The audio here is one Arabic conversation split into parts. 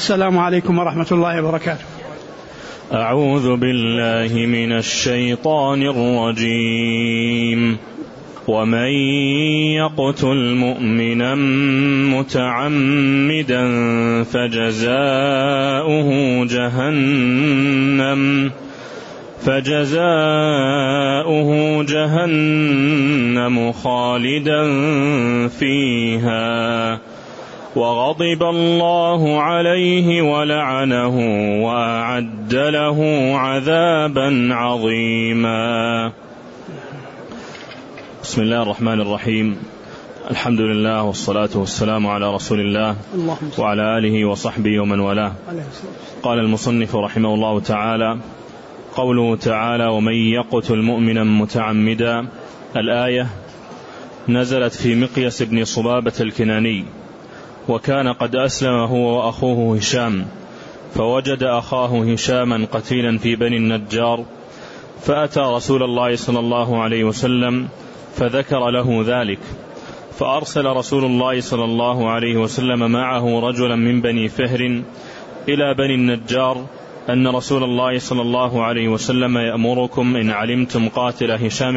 السلام عليكم ورحمة الله وبركاته. أعوذ بالله من الشيطان الرجيم. ومن يقتل مؤمنا متعمدا فجزاؤه جهنم خالدا فيها وغضب الله عليه ولعنه وأعد له عذابا عظيما. بسم الله الرحمن الرحيم. الحمد لله والصلاة والسلام على رسول الله وعلى آله وصحبه ومن والاه. قال المصنف رحمه الله تعالى: قوله تعالى: ومن يقتل مؤمنا متعمدا. الآية نزلت في مقيس بن صبابة الكناني، وكان قد أسلم هو وأخوه هشام، فوجد أخاه هشاما قتيلا في بني النجار، فأتى رسول الله صلى الله عليه وسلم فذكر له ذلك، فأرسل رسول الله صلى الله عليه وسلم معه رجلا من بني فهر إلى بني النجار أن رسول الله صلى الله عليه وسلم يأمركم إن علمتم قاتل هشام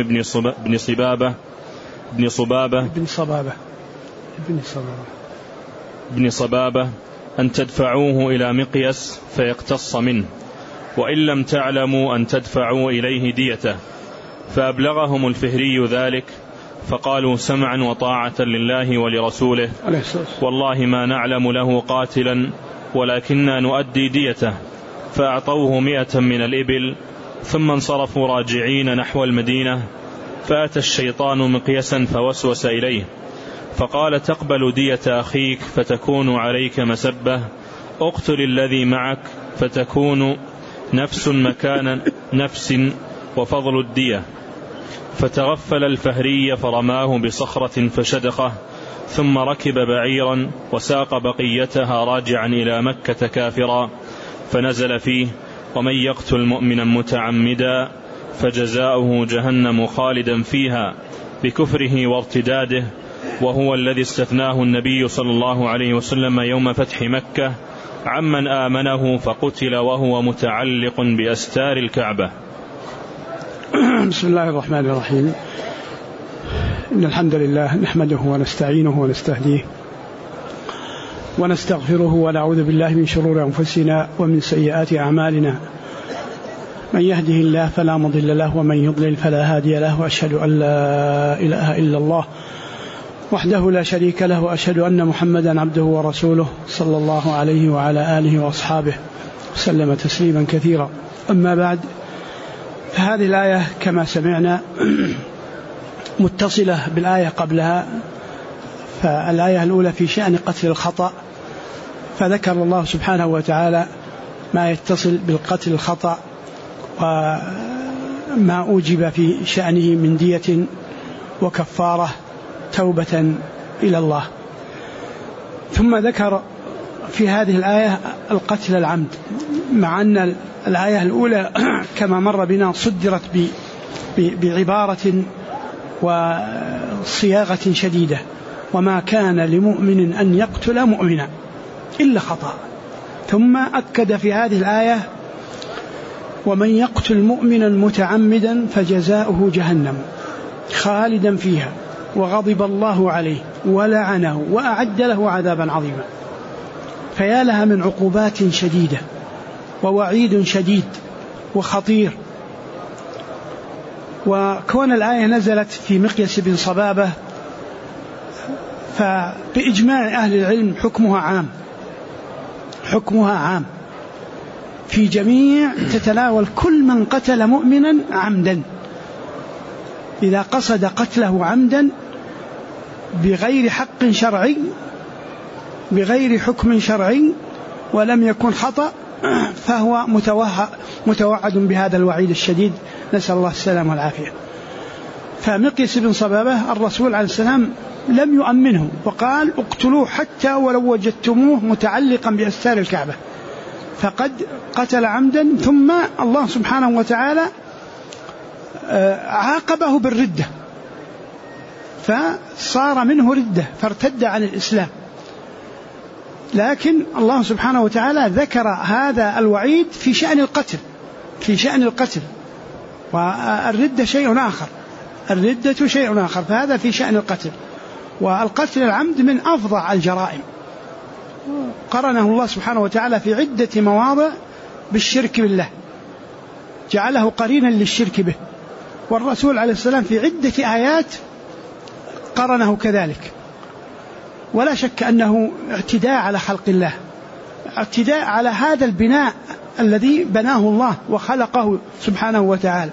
بن صبابة أن تدفعوه إلى مقيس فيقتص منه، وإن لم تعلموا أن تدفعوا إليه ديته. فأبلغهم الفهري ذلك، فقالوا: سمعا وطاعة لله ولرسوله، والله ما نعلم له قاتلا ولكننا نؤدي ديته. فأعطوه 100 من الإبل، ثم انصرفوا راجعين نحو المدينة. فأتى الشيطان مقيسا فوسوس إليه فقال: تقبل دية أخيك فتكون عليك مسبة، اقتل الذي معك فتكون نفس مكان نفس وفضل الدية. فتغفل الفهري فرماه بصخرة فشدخه، ثم ركب بعيرا وساق بقيتها راجعا إلى مكة كافرا، فنزل فيه: ومن يقتل مؤمنا متعمدا فجزاؤه جهنم خالدا فيها بكفره وارتداده، وهو الذي استثناه النبي صلى الله عليه وسلم يوم فتح مكة عمن آمنه فقتل وهو متعلق بأستار الكعبة. بسم الله الرحمن الرحيم. إن الحمد لله نحمده ونستعينه ونستهديه ونستغفره ونعوذ بالله من شرور أنفسنا ومن سيئات أعمالنا. من يهده الله فلا مضل له ومن يضلل فلا هادي له، وأشهد أن لا إله إلا الله وحده لا شريك له، وأشهد أن محمدا عبده ورسوله صلى الله عليه وعلى آله وأصحابه وسلم تسليما كثيرا. أما بعد، فهذه الآية كما سمعنا متصلة بالآية قبلها. فالآية الأولى في شأن قتل الخطأ، فذكر الله سبحانه وتعالى ما يتصل بالقتل الخطأ وما أوجب في شأنه من دية وكفارة توبة إلى الله. ثم ذكر في هذه الآية القتل العمد، مع أن الآية الأولى كما مر بنا صدرت بعبارة وصياغة شديدة: وما كان لمؤمن أن يقتل مؤمنا إلا خطأ. ثم أكد في هذه الآية: ومن يقتل مؤمنا متعمدا فجزاؤه جهنم خالدا فيها وغضب الله عليه ولعنه وأعد له عذابا عظيما. فيا لها من عقوبات شديدة ووعيد شديد وخطير. وكون الآية نزلت في مقيس بن صبابة، فبإجماع أهل العلم حكمها عام في جميع، تتناول كل من قتل مؤمنا عمدا، إذا قصد قتله عمدا بغير حق شرعي بغير حكم شرعي ولم يكن خطأ، فهو متوعد بهذا الوعيد الشديد، نسأل الله السلام والعافية. فمقيس بن صبابة الرسول عليه السلام لم يؤمنه وقال: اقتلوه حتى ولو وجدتموه متعلقا بأستار الكعبة، فقد قتل عمدا. ثم الله سبحانه وتعالى عاقبه بالردة، فصار منه ردة فارتد عن الإسلام. لكن الله سبحانه وتعالى ذكر هذا الوعيد في شأن القتل، والردة شيء آخر، الردة شيء آخر، فهذا في شأن القتل. والقتل العمد من أفظع الجرائم، قرنه الله سبحانه وتعالى في عدة مواضع بالشرك بالله، جعله قرينا للشرك به، والرسول عليه السلام في عدة آيات قرنه كذلك. ولا شك أنه اعتداء على خلق الله، اعتداء على هذا البناء الذي بناه الله وخلقه سبحانه وتعالى.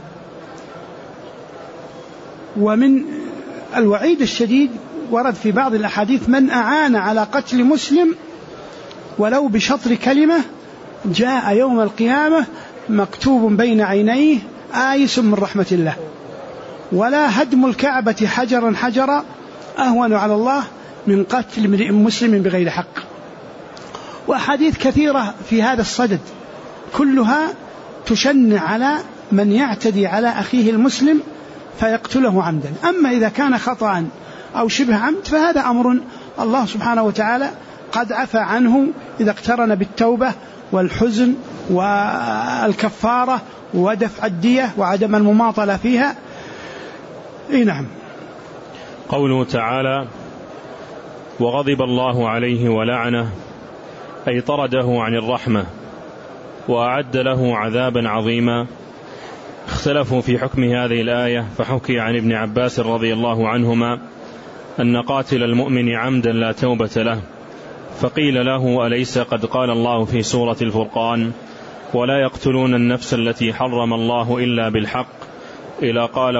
ومن الوعيد الشديد ورد في بعض الأحاديث: من أعان على قتل مسلم ولو بشطر كلمة جاء يوم القيامة مكتوب بين عينيه آيس من رحمة الله، ولا هدم الكعبة حجرا حجرا أهون على الله من قتل امرئ مسلم بغير حق. وأحاديث كثيرة في هذا الصدد كلها تشنع على من يعتدي على أخيه المسلم فيقتله عمدا. أما إذا كان خطأ أو شبه عمد فهذا أمر الله سبحانه وتعالى قد عفى عنه إذا اقترن بالتوبة والحزن والكفارة ودفع الدية وعدم المماطلة فيها. نعم. قوله تعالى: وغضب الله عليه ولعنه، أي طرده عن الرحمة وأعد له عذابا عظيما. اختلفوا في حكم هذه الآية، فحكي عن ابن عباس رضي الله عنهما أن قاتل المؤمن عمدا لا توبة له، فقيل له: أليس قد قال الله في سورة الفرقان: ولا يقتلون النفس التي حرم الله إلا بالحق، إلى أن قال: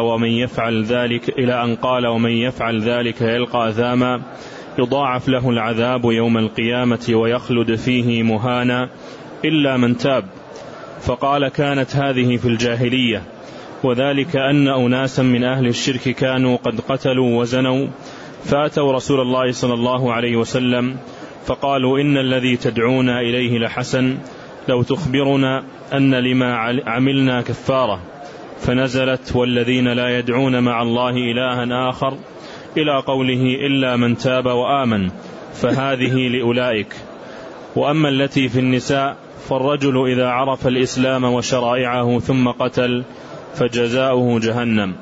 ومن يفعل ذلك يلقى أثاما يضاعف له العذاب يوم القيامة ويخلد فيه مهانا إلا من تاب. فقال: كانت هذه في الجاهلية، وذلك أن أناسا من أهل الشرك كانوا قد قتلوا وزنوا، فأتوا رسول الله صلى الله عليه وسلم فقالوا: إن الذي تدعونا إليه لحسن، لو تخبرنا أن لما عملنا كفارة. فنزلت: والذين لا يدعون مع الله إلها آخر، إلى قوله: إلا من تاب وآمن، فهذه لأولئك. وأما التي في النساء فالرجل إذا عرف الإسلام وشرائعه ثم قتل فجزاؤه جهنم.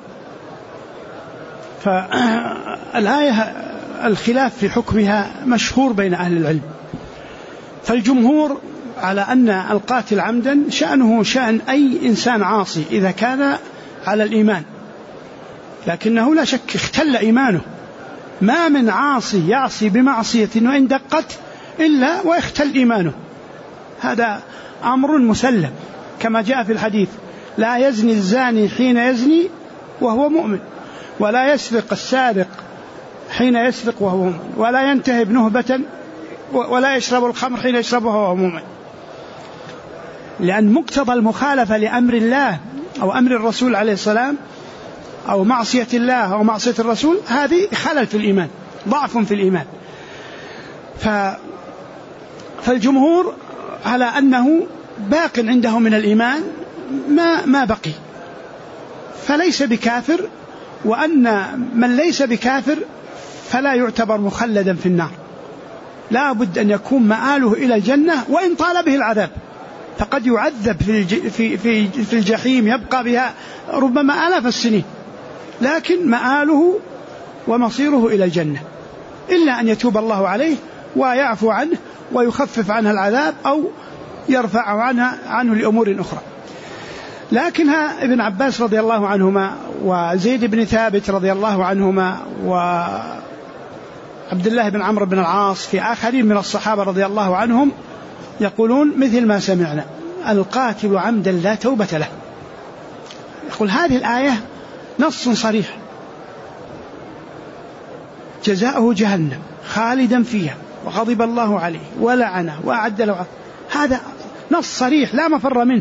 فالآية الخلاف في حكمها مشهور بين أهل العلم، فالجمهور على أن القاتل عمدا شأنه شأن أي إنسان عاصي إذا كان على الإيمان، لكنه لا شك اختل إيمانه. ما من عاصي يعصي بمعصية وإن دقت إلا ويختل إيمانه، هذا أمر مسلم، كما جاء في الحديث: لا يزني الزاني حين يزني وهو مؤمن، ولا يسرق السارق حين يسرق وهو مؤمن، ولا ينتهب نهبة، ولا يشرب الخمر حين يشربه وهو مؤمن. لأن مقتضى المخالفة لأمر الله أو أمر الرسول عليه السلام أو معصية الله أو معصية الرسول هذه خلل في الإيمان، ضعف في الإيمان. فالجمهور على أنه باق عنده من الإيمان ما بقي، فليس بكافر، وأن من ليس بكافر فلا يعتبر مخلدا في النار، لا بد أن يكون مآله إلى الجنة وإن طال به العذاب، فقد يعذب في الجحيم يبقى بها ربما آلاف السنين، لكن مآله ومصيره إلى الجنة، إلا أن يتوب الله عليه ويعفو عنه ويخفف عنه العذاب أو يرفع عنه لأمور أخرى. لكنها ابن عباس رضي الله عنهما وزيد بن ثابت رضي الله عنهما وعبد الله بن عمرو بن العاص في آخرين من الصحابة رضي الله عنهم يقولون مثل ما سمعنا: القاتل عمدا لا توبة له. يقول هذه الآية نص صريح: جزاؤه جهنم خالدا فيها وغضب الله عليه ولعنه وأعد له. هذا نص صريح لا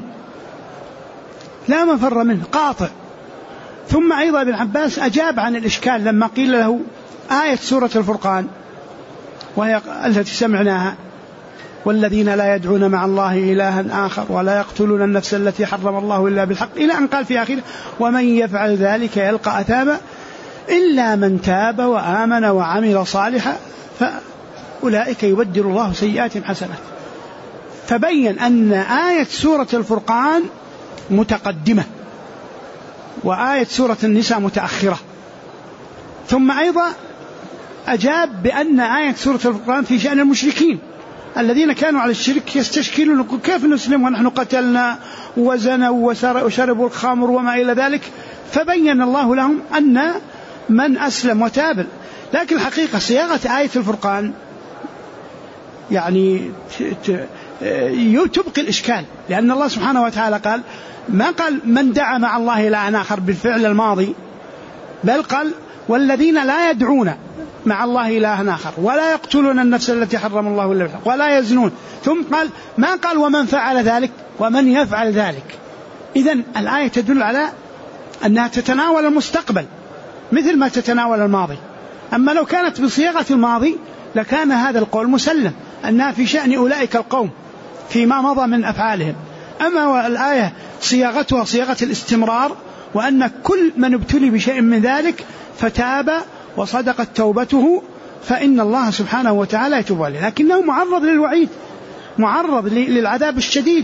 مفر منه قاطع. ثم أيضا ابن عباس أجاب عن الإشكال لما قيل له آية سورة الفرقان وهي التي سمعناها: والذين لا يدعون مع الله إلها آخر ولا يقتلون النفس التي حرم الله إلا بالحق، إلى أن قال في آخره: ومن يفعل ذلك يلقى أثاما إلا من تاب وآمن وعمل صالحا أولئك يبدل الله سيئاتهم حسنات. فبين أن آية سورة الفرقان متقدمة وآية سورة النساء متأخرة. ثم أيضا أجاب بأن آية سورة الفرقان في شأن المشركين الذين كانوا على الشرك يستشكلون كيف نسلم ونحن قتلنا وزنوا وشربوا الخمر وما إلى ذلك، فبين الله لهم أن من أسلم وتاب. لكن الحقيقة صياغة آية الفرقان يعني تبقي الإشكال، لأن الله سبحانه وتعالى قال ما قال من دعا مع الله إلها آخر بالفعل الماضي، بل قال والذين لا يدعون مع الله إلها آخر ولا يقتلون النفس التي حرم الله إلا بالحق ولا يزنون، ثم قال ما قال ومن فعل ذلك ومن يفعل ذلك. إذن الآية تدل على أنها تتناول المستقبل مثل ما تتناول الماضي. أما لو كانت بصيغة الماضي لكان هذا القول مسلم أنها في شأن أولئك القوم فيما مضى من أفعالهم. أما الآية صياغتها صياغة الاستمرار، وأن كل من ابتلي بشيء من ذلك فتاب وصدقت توبته فإن الله سبحانه وتعالى يتوب عليه، لكنه معرض للوعيد، معرض للعذاب الشديد،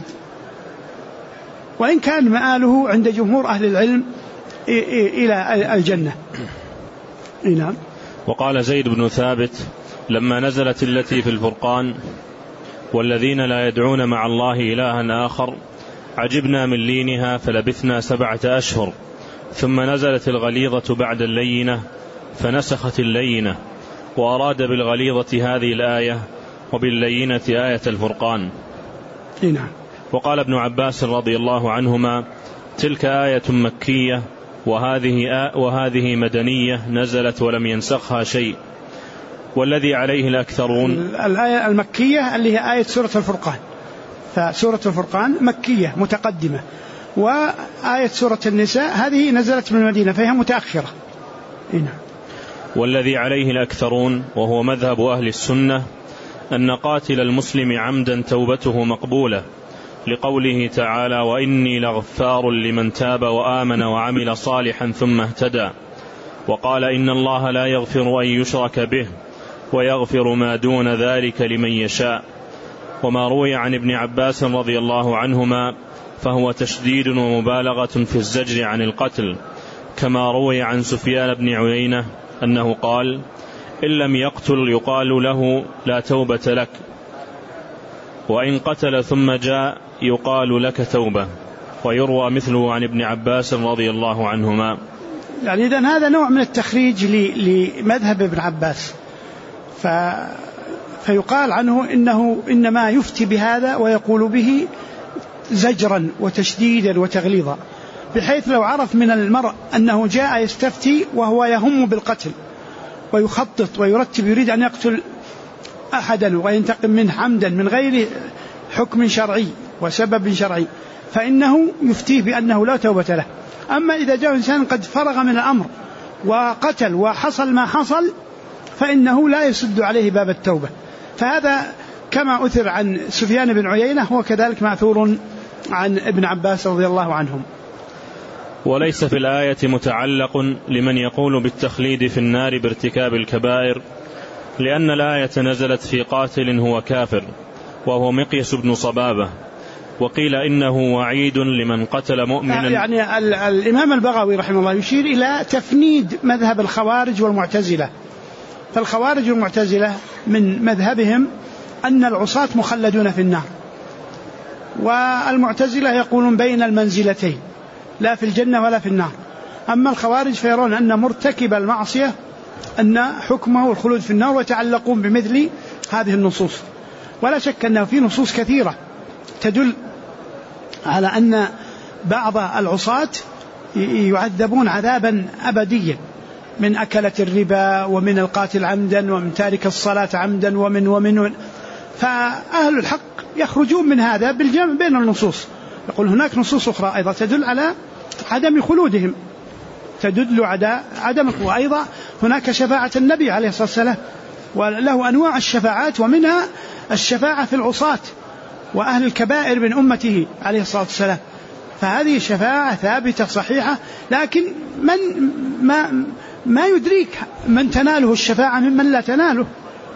وإن كان مآله عند جمهور أهل العلم إلى الجنة. نعم. وقال زيد بن ثابت لما نزلت التي في الفرقان والذين لا يدعون مع الله إلها آخر عجبنا من لينها فلبثنا 7 أشهر، ثم نزلت الغليظة بعد اللينة فنسخت اللينة، وأراد بالغليظة هذه الآية وباللينة آية الفرقان. نعم. وقال ابن عباس رضي الله عنهما تلك آية مكية وهذه مدنية نزلت ولم ينسخها شيء، والذي عليه الأكثرون. الآية المكية اللي هي آية سورة الفرقان، فسورة الفرقان مكية متقدمة، وآية سورة النساء هذه نزلت من المدينة فهي متأخرة. نعم. والذي عليه الأكثرون وهو مذهب أهل السنة أن قاتل المسلم عمدا توبته مقبولة، لقوله تعالى وإني لغفار لمن تاب وآمن وعمل صالحا ثم اهتدى، وقال إن الله لا يغفر أن يشرك به ويغفر ما دون ذلك لمن يشاء. وما روي عن ابن عباس رضي الله عنهما فهو تشديد ومبالغة في الزجر عن القتل، كما روي عن سفيان بن عيينة أنه قال إن لم يقتل يقال له لا توبة لك، وإن قتل ثم جاء يقال لك توبة. ويروى مثله عن ابن عباس رضي الله عنهما. يعني إذن هذا نوع من التخريج لمذهب ابن عباس، فيقال عنه إنه إنما يفتي بهذا ويقول به زجرا وتشديدا وتغليظا، بحيث لو عرف من المرء أنه جاء يستفتي وهو يهم بالقتل ويخطط ويرتب يريد أن يقتل أحدا وينتقم منه عمدا من غير حكم شرعي وسبب شرعي، فإنه يفتيه بأنه لا توبة له. أما إذا جاء إنسان قد فرغ من الأمر وقتل وحصل ما حصل فإنه لا يسد عليه باب التوبة. فهذا كما أثر عن سفيان بن عيينة وكذلك مأثور عن ابن عباس رضي الله عنهم. وليس في الآية متعلق لمن يقول بالتخليد في النار بارتكاب الكبائر، لأن الآية نزلت في قاتل هو كافر وهو مقيس بن صبابة، وقيل إنه وعيد لمن قتل مؤمنا. يعني الإمام البغوي رحمه الله يشير إلى تفنيد مذهب الخوارج والمعتزلة. فالخوارج والمعتزلة من مذهبهم أن العصاة مخلدون في النار، والمعتزلة يقولون بين المنزلتين لا في الجنة ولا في النار. أما الخوارج فيرون أن مرتكب المعصية أن حكمه الخلود في النار، ويتعلقون بمثل هذه النصوص. ولا شك أنه في نصوص كثيرة تدل على أن بعض العصاة يعذبون عذابا أبديا، من أكلة الربا ومن القاتل عمدا ومن تارك الصلاة عمدا ومن فأهل الحق يخرجون من هذا بالجمع بين النصوص. يقول هناك نصوص أخرى أيضا تدل على عدم خلودهم، تدل على عدم. وأيضا هناك شفاعة النبي عليه الصلاة والسلام، وله أنواع الشفاعات، ومنها الشفاعة في العصاة وأهل الكبائر من أمته عليه الصلاة والسلام. فهذه شفاعة ثابتة صحيحة، لكن ما يدريك من تناله الشفاعة ممن لا تناله.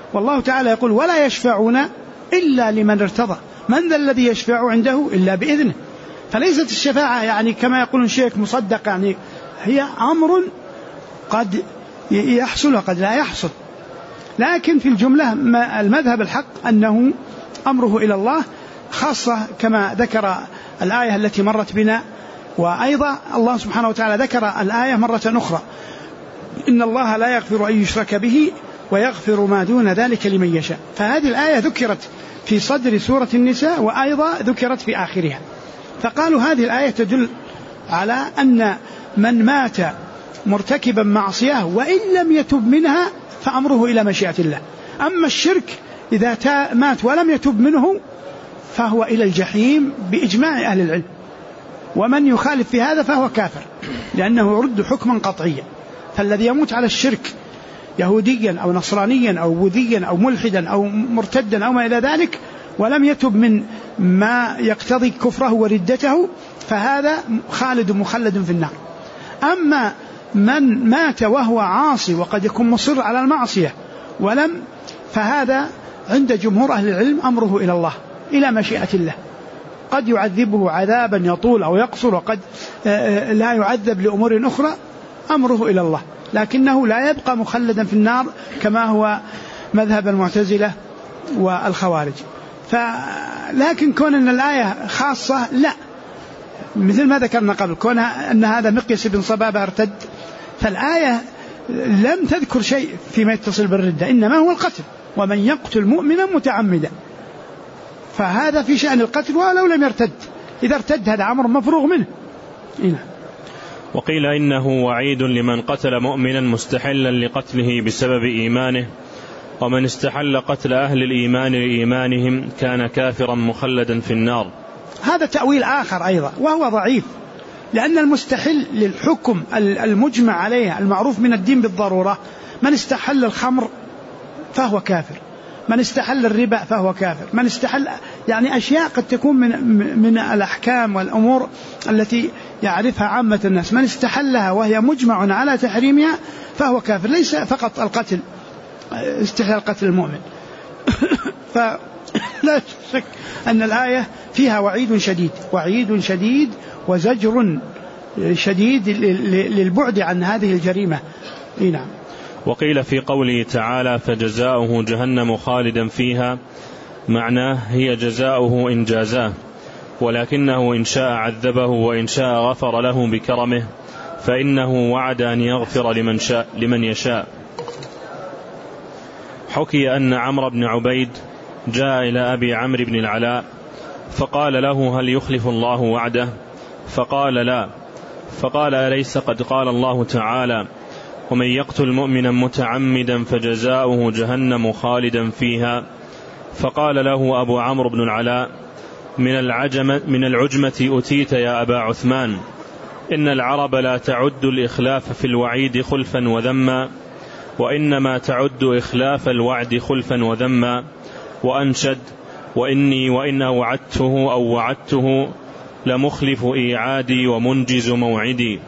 والله تعالى يقول ولا يشفعون إلا لمن ارتضى. من ذا الذي يشفع عنده إلا بإذنه. فليست الشفاعة يعني كما يقول الشيخ مصدق، يعني هي أمر قد يحصل وقد لا يحصل، لكن في الجملة المذهب الحق أنه أمره إلى الله، خاصة كما ذكر الآية التي مرت بنا. وأيضا الله سبحانه وتعالى ذكر الآية مرة أخرى: إن الله لا يغفر أن يشرك به ويغفر ما دون ذلك لمن يشاء. فهذه الآية ذكرت في صدر سورة النساء وأيضا ذكرت في آخرها. فقالوا هذه الآية تدل على أن من مات مرتكبا معصية وإن لم يتب منها فأمره إلى مشيئة الله. أما الشرك إذا مات ولم يتب منه فهو إلى الجحيم بإجماع أهل العلم، ومن يخالف في هذا فهو كافر، لأنه يرد حكما قطعيا. فالذي يموت على الشرك يهوديا أو نصرانيا أو بوذيا أو ملحدا أو مرتدا أو ما إلى ذلك ولم يتب من ما يقتضي كفره وردته فهذا خالد مخلد في النار. أما من مات وهو عاصي وقد يكون مصر على المعصية فهذا عند جمهور أهل العلم أمره إلى الله، إلى مشيئة الله. قد يعذبه عذابا يطول أو يقصر، وقد لا يعذب لأمور أخرى، أمره إلى الله، لكنه لا يبقى مخلدا في النار كما هو مذهب المعتزلة والخوارج. لكن كون أن الآية خاصة لا، مثل ما ذكرنا قبل، كون أن هذا مقيس بن صبابة ارتد، فالآية لم تذكر شيء فيما يتصل بالردة، إنما هو القتل: ومن يقتل مؤمنا متعمدا. فهذا في شأن القتل ولو لم يرتد، إذا ارتد هذا أمر مفروغ منه. وقيل إنه وعيد لمن قتل مؤمنا مستحلا لقتله بسبب إيمانه، ومن استحل قتل أهل الإيمان لإيمانهم كان كافرا مخلدا في النار. هذا تأويل آخر أيضا وهو ضعيف، لأن المستحل للحكم المجمع عليه المعروف من الدين بالضرورة: من استحل الخمر فهو كافر، من استحل الربا فهو كافر، من استحل يعني أشياء قد تكون من الأحكام والأمور التي يعرفها عامة الناس، من استحلها وهي مجمع على تحريمها فهو كافر، ليس فقط القتل، استحلال قتل المؤمن. فلا شك أن الآية فيها وعيد شديد وزجر شديد للبعد عن هذه الجريمة. نعم. وقيل في قوله تعالى: فجزاؤه جهنم خالدا فيها، معناه هي جزاؤه إن جازاه، ولكنه إن شاء عذبه وإن شاء غفر له بكرمه، فإنه وعد أن يغفر لمن يشاء. حكي أن عمرو بن عبيد جاء إلى أبي عمرو بن العلاء فقال له: هل يخلف الله وعده؟ فقال: لا. فقال: أليس قد قال الله تعالى: ومن يقتل مؤمنا متعمدا فجزاؤه جهنم خالدا فيها؟ فقال له أبو عمرو بن العلاء: من العجمة أتيت يا أبا عثمان، إن العرب لا تعد الإخلاف في الوعيد خلفا وذما، وإنما تعد إخلاف الوعد خلفا وذما. وأنشد: وإني وإن وعدته أو وعدته لمخلف إيعادي ومنجز موعدي.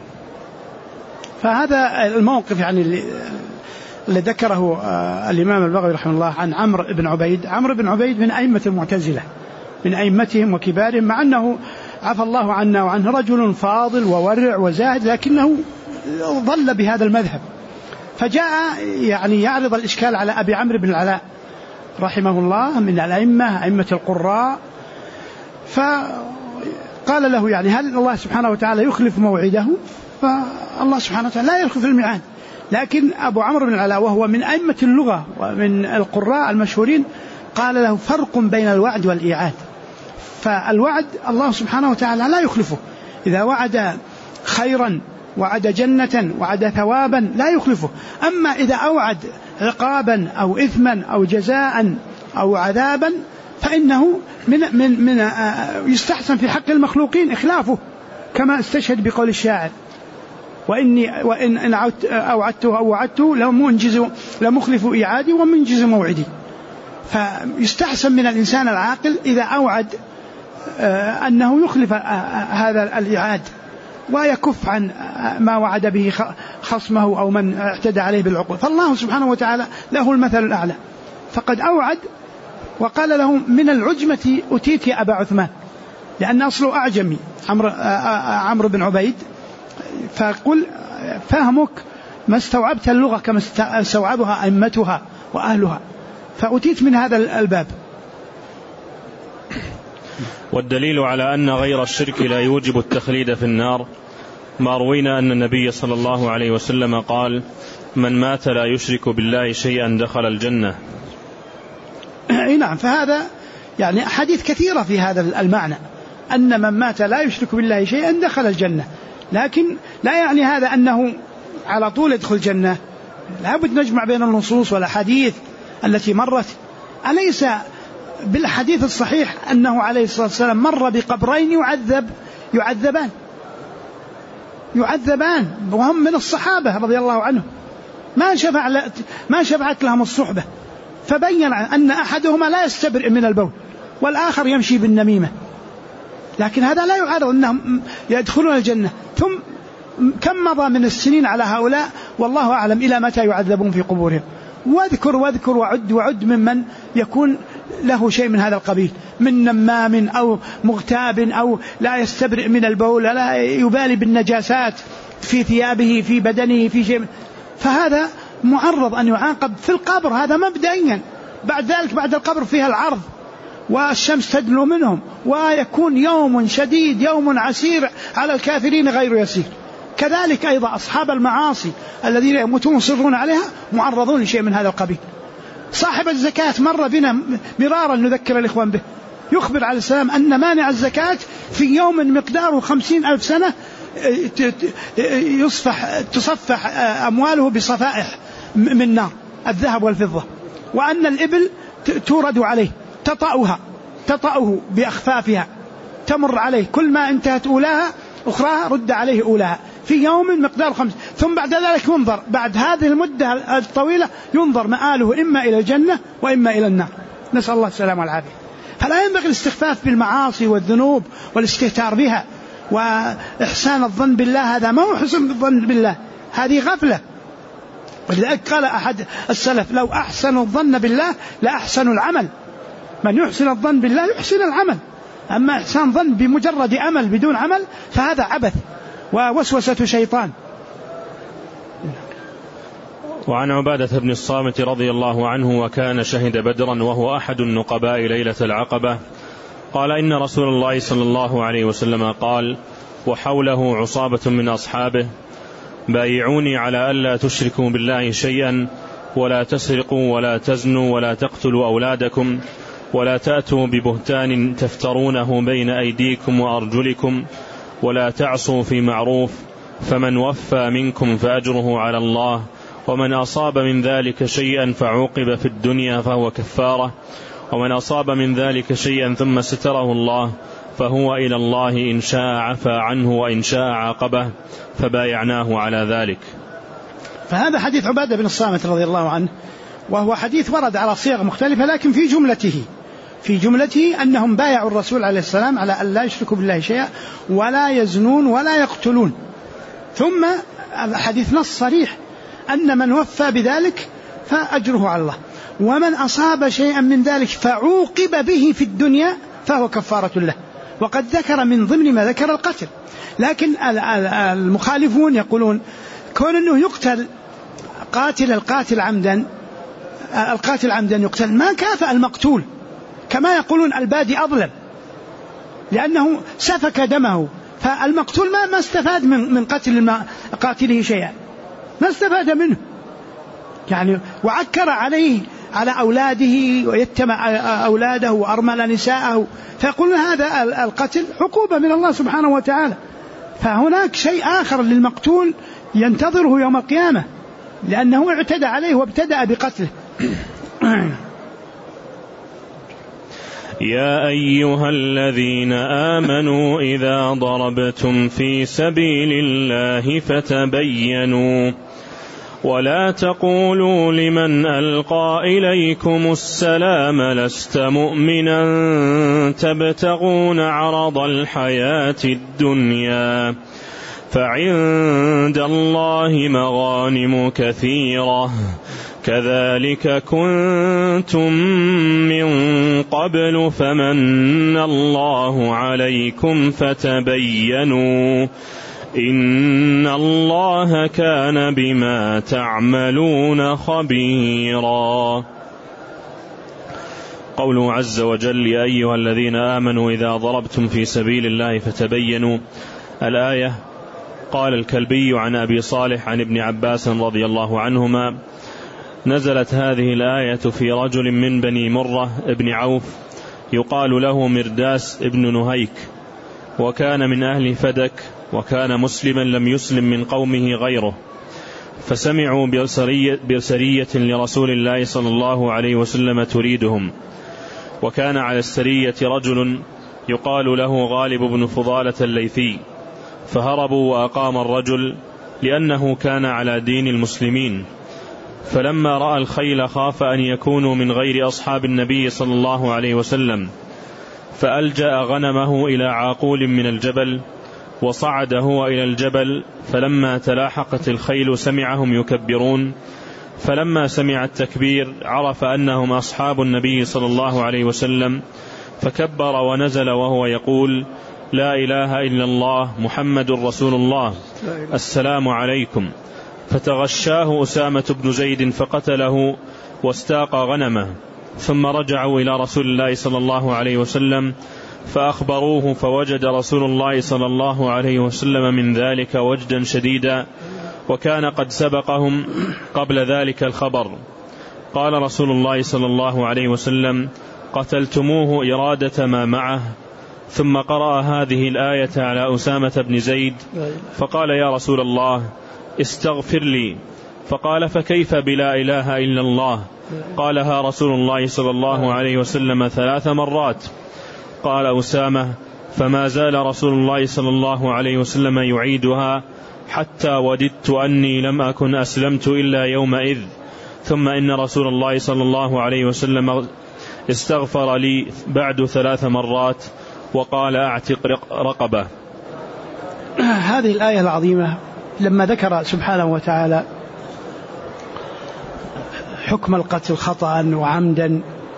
فهذا الموقف يعني اللي ذكره الإمام البغوي رحمه الله عن عمرو بن عبيد. عمرو بن عبيد من أئمة المعتزلة، من أئمتهم وكبارهم، مع أنه عفى الله عنا وعنه رجل فاضل وورع وزاهد، لكنه ظل بهذا المذهب. فجاء يعني يعرض الإشكال على أبي عمرو بن العلاء رحمه الله من الأئمة، أئمة القراء. فقال له: يعني هل الله سبحانه وتعالى يخلف موعده؟ فالله سبحانه وتعالى لا يخلف الميعاد. لكن أبو عمرو بن العلاء وهو من أئمة اللغة ومن القراء المشهورين قال له: فرق بين الوعد والإيعاد. فالوعد الله سبحانه وتعالى لا يخلفه، إذا وعد خيرا، وعد جنة، وعد ثوابا، لا يخلفه. أما إذا أوعد عقابا أو إثما أو جزاء أو عذابا فإنه من يستحسن في حق المخلوقين إخلافه، كما استشهد بقول الشاعر: وإن أوعدته أو وعدته لمخلف إيعادي ومنجز موعدي. فيستحسن من الإنسان العاقل إذا أوعد أنه يخلف هذا الإيعاد ويكف عن ما وعد به خصمه أو من اعتدى عليه بالعقول. فالله سبحانه وتعالى له المثل الأعلى، فقد أوعد وقال له من العجمة أتيت يا أبا عثمان، لأن أصله أعجمي عمرو بن عبيد، فقل فهمك ما استوعبت اللغة كما استوعبها أئمتها وأهلها، فأتيت من هذا الباب. والدليل على أن غير الشرك لا يوجب التخليد في النار ما روينا أن النبي صلى الله عليه وسلم قال: من مات لا يشرك بالله شيئا دخل الجنة. نعم، فهذا يعني حديث كثيرة في هذا المعنى، أن من مات لا يشرك بالله شيئا دخل الجنة، لكن لا يعني هذا أنه على طول يدخل الجنة. لا بد نجمع بين النصوص والأحاديث التي مرت. أليس بالحديث الصحيح أنه عليه الصلاة والسلام مر بقبرين يعذبان وهم من الصحابة رضي الله عنهم، ما شفعت لهم الصحبة، فبين أن أحدهما لا يستبرئ من البول والآخر يمشي بالنميمة، لكن هذا لا يعارض أنهم يدخلون الجنة. ثم كم مضى من السنين على هؤلاء والله أعلم إلى متى يعذبون في قبورهم. واذكر وعد ممن يكون له شيء من هذا القبيل، من نمام أو مغتاب أو لا يستبرئ من البول، لا يبالي بالنجاسات في ثيابه في بدنه في شيء، فهذا معرض أن يعاقب في القبر، هذا مبدئيا. بعد ذلك بعد القبر فيها العرض والشمس تدنو منهم، ويكون يوم شديد يوم عسير على الكافرين غير يسير. كذلك أيضا أصحاب المعاصي الذين يموتون مصرون عليها معرضون لشيء من هذا القبيل. صاحب الزكاة مر بنا مرارا نذكر الإخوان به، يخبر عليه السلام أن مانع الزكاة في يوم مقداره 50,000 سنة تصفح أمواله بصفائح من نار الذهب والفضة، وأن الإبل تورد عليه تطأه بأخفافها، تمر عليه كل ما انتهت أولاها أخراها رد عليه أولاها في يوم مقدار 5. ثم بعد ذلك ينظر بعد هذه المدة الطويلة ينظر مآله إما إلى الجنة وإما إلى النار، نسأل الله السلامة والعافية. فلا ينبغي الاستخفاف بالمعاصي والذنوب والاستهتار بها وإحسان الظن بالله، هذا ما هو حسن الظن بالله، هذه غفلة. ولذلك قال أحد السلف: لو أحسن الظن بالله لأحسن العمل. من يحسن الظن بالله يحسن العمل، أما إحسان ظن بمجرد أمل بدون عمل فهذا عبث ووسوسة شيطان. وعن عبادة بن الصامت رضي الله عنه وكان شهد بدرا وهو أحد النقباء ليلة العقبة قال: إن رسول الله صلى الله عليه وسلم قال وحوله عصابة من أصحابه: بايعوني على ألا تشركوا بالله شيئا ولا تسرقوا ولا تزنوا ولا تقتلوا أولادكم ولا تأتوا ببهتان تفترونه بين أيديكم وأرجلكم ولا تعصوا في معروف، فمن وفى منكم فأجره على الله، ومن أصاب من ذلك شيئا فعوقب في الدنيا فهو كفارة، ومن أصاب من ذلك شيئا ثم ستره الله فهو إلى الله إن شاء عفى عنه وإن شاء عاقبه، فبايعناه على ذلك. فهذا حديث عبادة بن الصامت رضي الله عنه، وهو حديث ورد على صيغ مختلفة، لكن في جملته أنهم بايعوا الرسول عليه السلام على أن لا يشركوا بالله شيئا ولا يزنون ولا يقتلون. ثم الحديث نص صريح أن من وفى بذلك فأجره على الله، ومن أصاب شيئا من ذلك فعوقب به في الدنيا فهو كفارة له. وقد ذكر من ضمن ما ذكر القتل، لكن المخالفون يقولون كون أنه يقتل القاتل عمدا يقتل ما كافأ المقتول، كما يقولون البادي أظلم لأنه سفك دمه، فالمقتول ما استفاد من قتل قاتله شيئا، ما استفاد منه يعني، وعكر عليه على أولاده ويتمع أولاده وأرمل نساءه، فيقولون هذا القتل عقوبة من الله سبحانه وتعالى. فهناك شيء آخر للمقتول ينتظره يوم القيامة لأنه اعتدى عليه وابتدأ بقتله. يا أيها الذين آمنوا إذا ضربتم في سبيل الله فتبينوا ولا تقولوا لمن ألقى إليكم السلام لست مؤمنا تبتغون عرض الحياة الدنيا فعند الله مغانم كثيرة كذلك كنتم من قبل فمن الله عليكم فتبينوا إن الله كان بما تعملون خبيرا. قوله عز وجل: يا أيها الذين آمنوا إذا ضربتم في سبيل الله فتبينوا. الآية. قال الكلبي عن أبي صالح عن ابن عباس رضي الله عنهما: نزلت هذه الآية في رجل من بني مرة ابن عوف يقال له مرداس ابن نهيك، وكان من أهل فدك، وكان مسلما لم يسلم من قومه غيره، فسمعوا برسرية لرسول الله صلى الله عليه وسلم تريدهم، وكان على السرية رجل يقال له غالب بن فضالة الليثي، فهربوا وأقام الرجل لأنه كان على دين المسلمين، فلما رأى الخيل خاف أن يكونوا من غير أصحاب النبي صلى الله عليه وسلم، فألجأ غنمه إلى عاقول من الجبل، وصعد هو إلى الجبل، فلما تلاحقت الخيل سمعهم يكبرون، فلما سمع التكبير عرف أنهم أصحاب النبي صلى الله عليه وسلم، فكبر ونزل وهو يقول: لا إله إلا الله محمد رسول الله، السلام عليكم. فتغشاه أسامة بن زيد فقتله واستاق غنمه، ثم رجعوا إلى رسول الله صلى الله عليه وسلم فأخبروه، فوجد رسول الله صلى الله عليه وسلم من ذلك وجدا شديدا، وكان قد سبقهم قبل ذلك الخبر. قال رسول الله صلى الله عليه وسلم: قتلتموه إرادة ما معه. ثم قرأ هذه الآية على أسامة بن زيد، فقال: يا رسول الله استغفر لي. فقال: فكيف بلا إله إلا الله؟ قالها رسول الله صلى الله عليه وسلم 3 مرات. قال أسامة: فما زال رسول الله صلى الله عليه وسلم يعيدها حتى وددت أني لم أكن أسلمت إلا يومئذ. ثم إن رسول الله صلى الله عليه وسلم استغفر لي بعد 3 مرات وقال: أعتق رقبة. هذه الآية العظيمة لما ذكر سبحانه وتعالى حكم القتل خطأ وعمدا،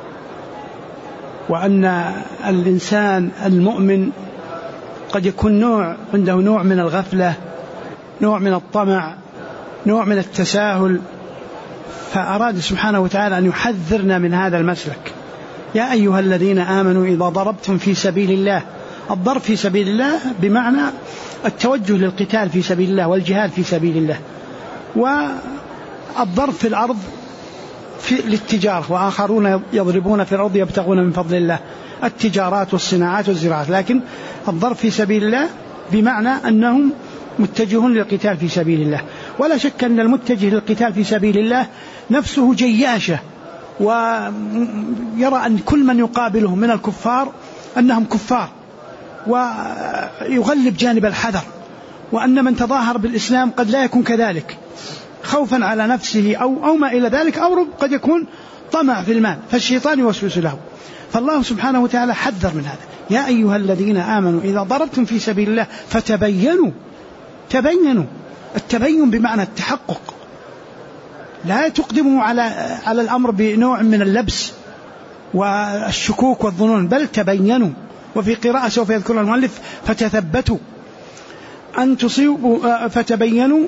وأن الإنسان المؤمن قد يكون عنده نوع من الغفلة، نوع من الطمع، نوع من التساهل، فأراد سبحانه وتعالى أن يحذرنا من هذا المسلك. يا أيها الذين آمنوا إذا ضربتم في سبيل الله. الضرب في سبيل الله بمعنى التوجه للقتال في سبيل الله والجهاد في سبيل الله، والضرب في الأرض للتجارة، وآخرون يضربون في الأرض يبتغون من فضل الله، التجارات والصناعات والزراعات. لكن الضرب في سبيل الله بمعنى أنهم متجهون للقتال في سبيل الله. ولا شك أن المتجه للقتال في سبيل الله نفسه جياشة، ويرى أن كل من يقابله من الكفار أنهم كفار، ويغلب جانب الحذر، وأن من تظاهر بالإسلام قد لا يكون كذلك، خوفا على نفسه أو ما إلى ذلك، أو قد يكون طمع في المال، فالشيطان يوسوس له. فالله سبحانه وتعالى حذر من هذا: يا أيها الذين آمنوا إذا ضربتم في سبيل الله فتبينوا. تبينوا، التبين بمعنى التحقق، لا تقدموا على الأمر بنوع من اللبس والشكوك والظنون، بل تبينوا. وفي قراءة سوف يذكرها المؤلف: فتثبتوا أن تصيبوا، فتبينوا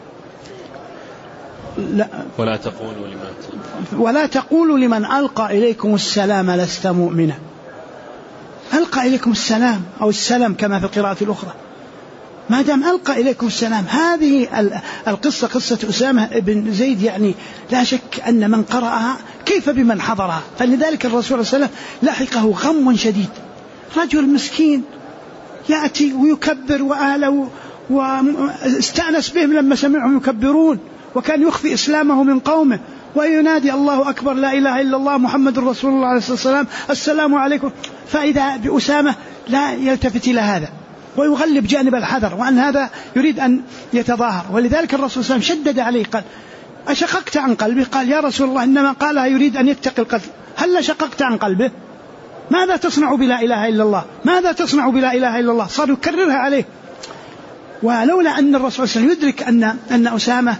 ولا تقولوا لمن ألقى إليكم السلام لست مؤمنا. ألقى إليكم السلام أو السلام كما في القراءة الأخرى، ما دام ألقى إليكم السلام. هذه القصة قصة أسامة بن زيد، يعني لا شك أن من قرأها كيف بمن حضرها. فلذلك الرسول صلى الله عليه وسلم لحقه غم شديد، رجل مسكين يأتي ويكبر وأهله، واستأنس بهم لما سمعهم يكبرون، وكان يخفي إسلامه من قومه، وينادي: الله أكبر، لا إله إلا الله محمد رسول الله عليه الصلاة والسلام، السلام عليكم. فإذا بأسامة لا يلتفت إلى هذا ويغلب جانب الحذر، وأن هذا يريد أن يتظاهر. ولذلك الرسول صلى الله عليه وسلم شدد عليه، قال: أشققت عن قلبه؟ قال: يا رسول الله إنما قالها يريد أن يتقي القتل. هل شققت عن قلبه؟ ماذا تصنع بلا إله إلا الله؟ ماذا تصنع بلا إله إلا الله؟ صار يكررها عليه. ولولا أن الرسول صلى الله عليه وسلم يدرك أن أسامة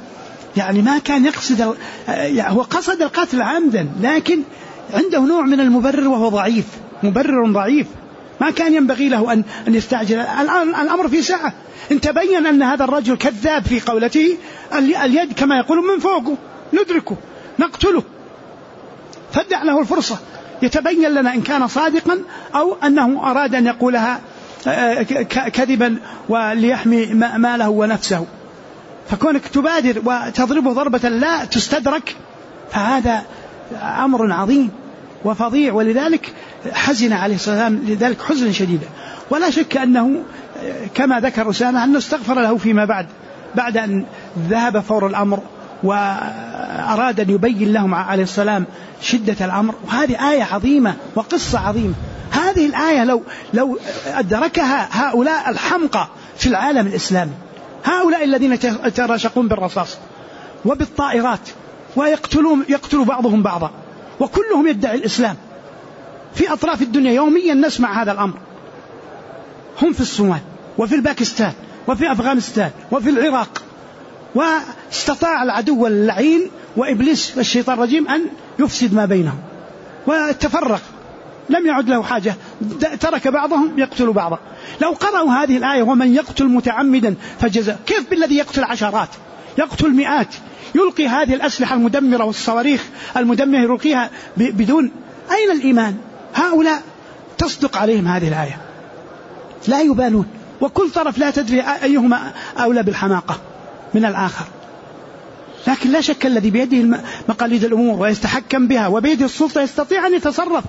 يعني ما كان يقصد يعني هو قصد القتل عمدا، لكن عنده نوع من المبرر وهو ضعيف، مبرر ضعيف، ما كان ينبغي له أن يستعجل. الأمر في سعة. إن تبين أن هذا الرجل كذاب في قولته، اليد كما يقولون من فوقه، ندركه نقتله، فدع له الفرصة يتبين لنا إن كان صادقا أو أنه أراد أن يقولها كذبا وليحمي ماله ونفسه. فكونك تبادر وتضربه ضربة لا تستدرك فهذا أمر عظيم وفظيع، ولذلك حزن عليه الصلاة والسلام لذلك حزنا شديدا. ولا شك أنه كما ذكر أسامة أنه استغفر له فيما بعد أن ذهب فور الأمر وأراد أن يبين لهم عليه السلام شدة الأمر. وهذه آية عظيمة وقصة عظيمة. هذه الآية لو أدركها هؤلاء الحمقى في العالم الإسلامي، هؤلاء الذين يتراشقون بالرصاص وبالطائرات ويقتلوا بعضهم بعضا وكلهم يدعي الإسلام في أطراف الدنيا، يوميا نسمع هذا الأمر، هم في الصومال وفي الباكستان وفي أفغانستان وفي العراق، واستطاع العدو اللعين وإبليس الشيطان الرجيم أن يفسد ما بينهم وتفرق، لم يعد له حاجة، ترك بعضهم يقتل بعضا. لو قرأوا هذه الآية ومن يقتل متعمدا فجزاء، كيف بالذي يقتل عشرات، يقتل مئات، يلقي هذه الأسلحة المدمرة والصواريخ المدمرة يلقيها بدون، أين الإيمان؟ هؤلاء تصدق عليهم هذه الآية، لا يبالون، وكل طرف لا تدري أيهما أولى بالحماقة من الآخر. لكن لا شك الذي بيده مقاليد الأمور ويستحكم بها وبيده السلطة يستطيع أن يتصرف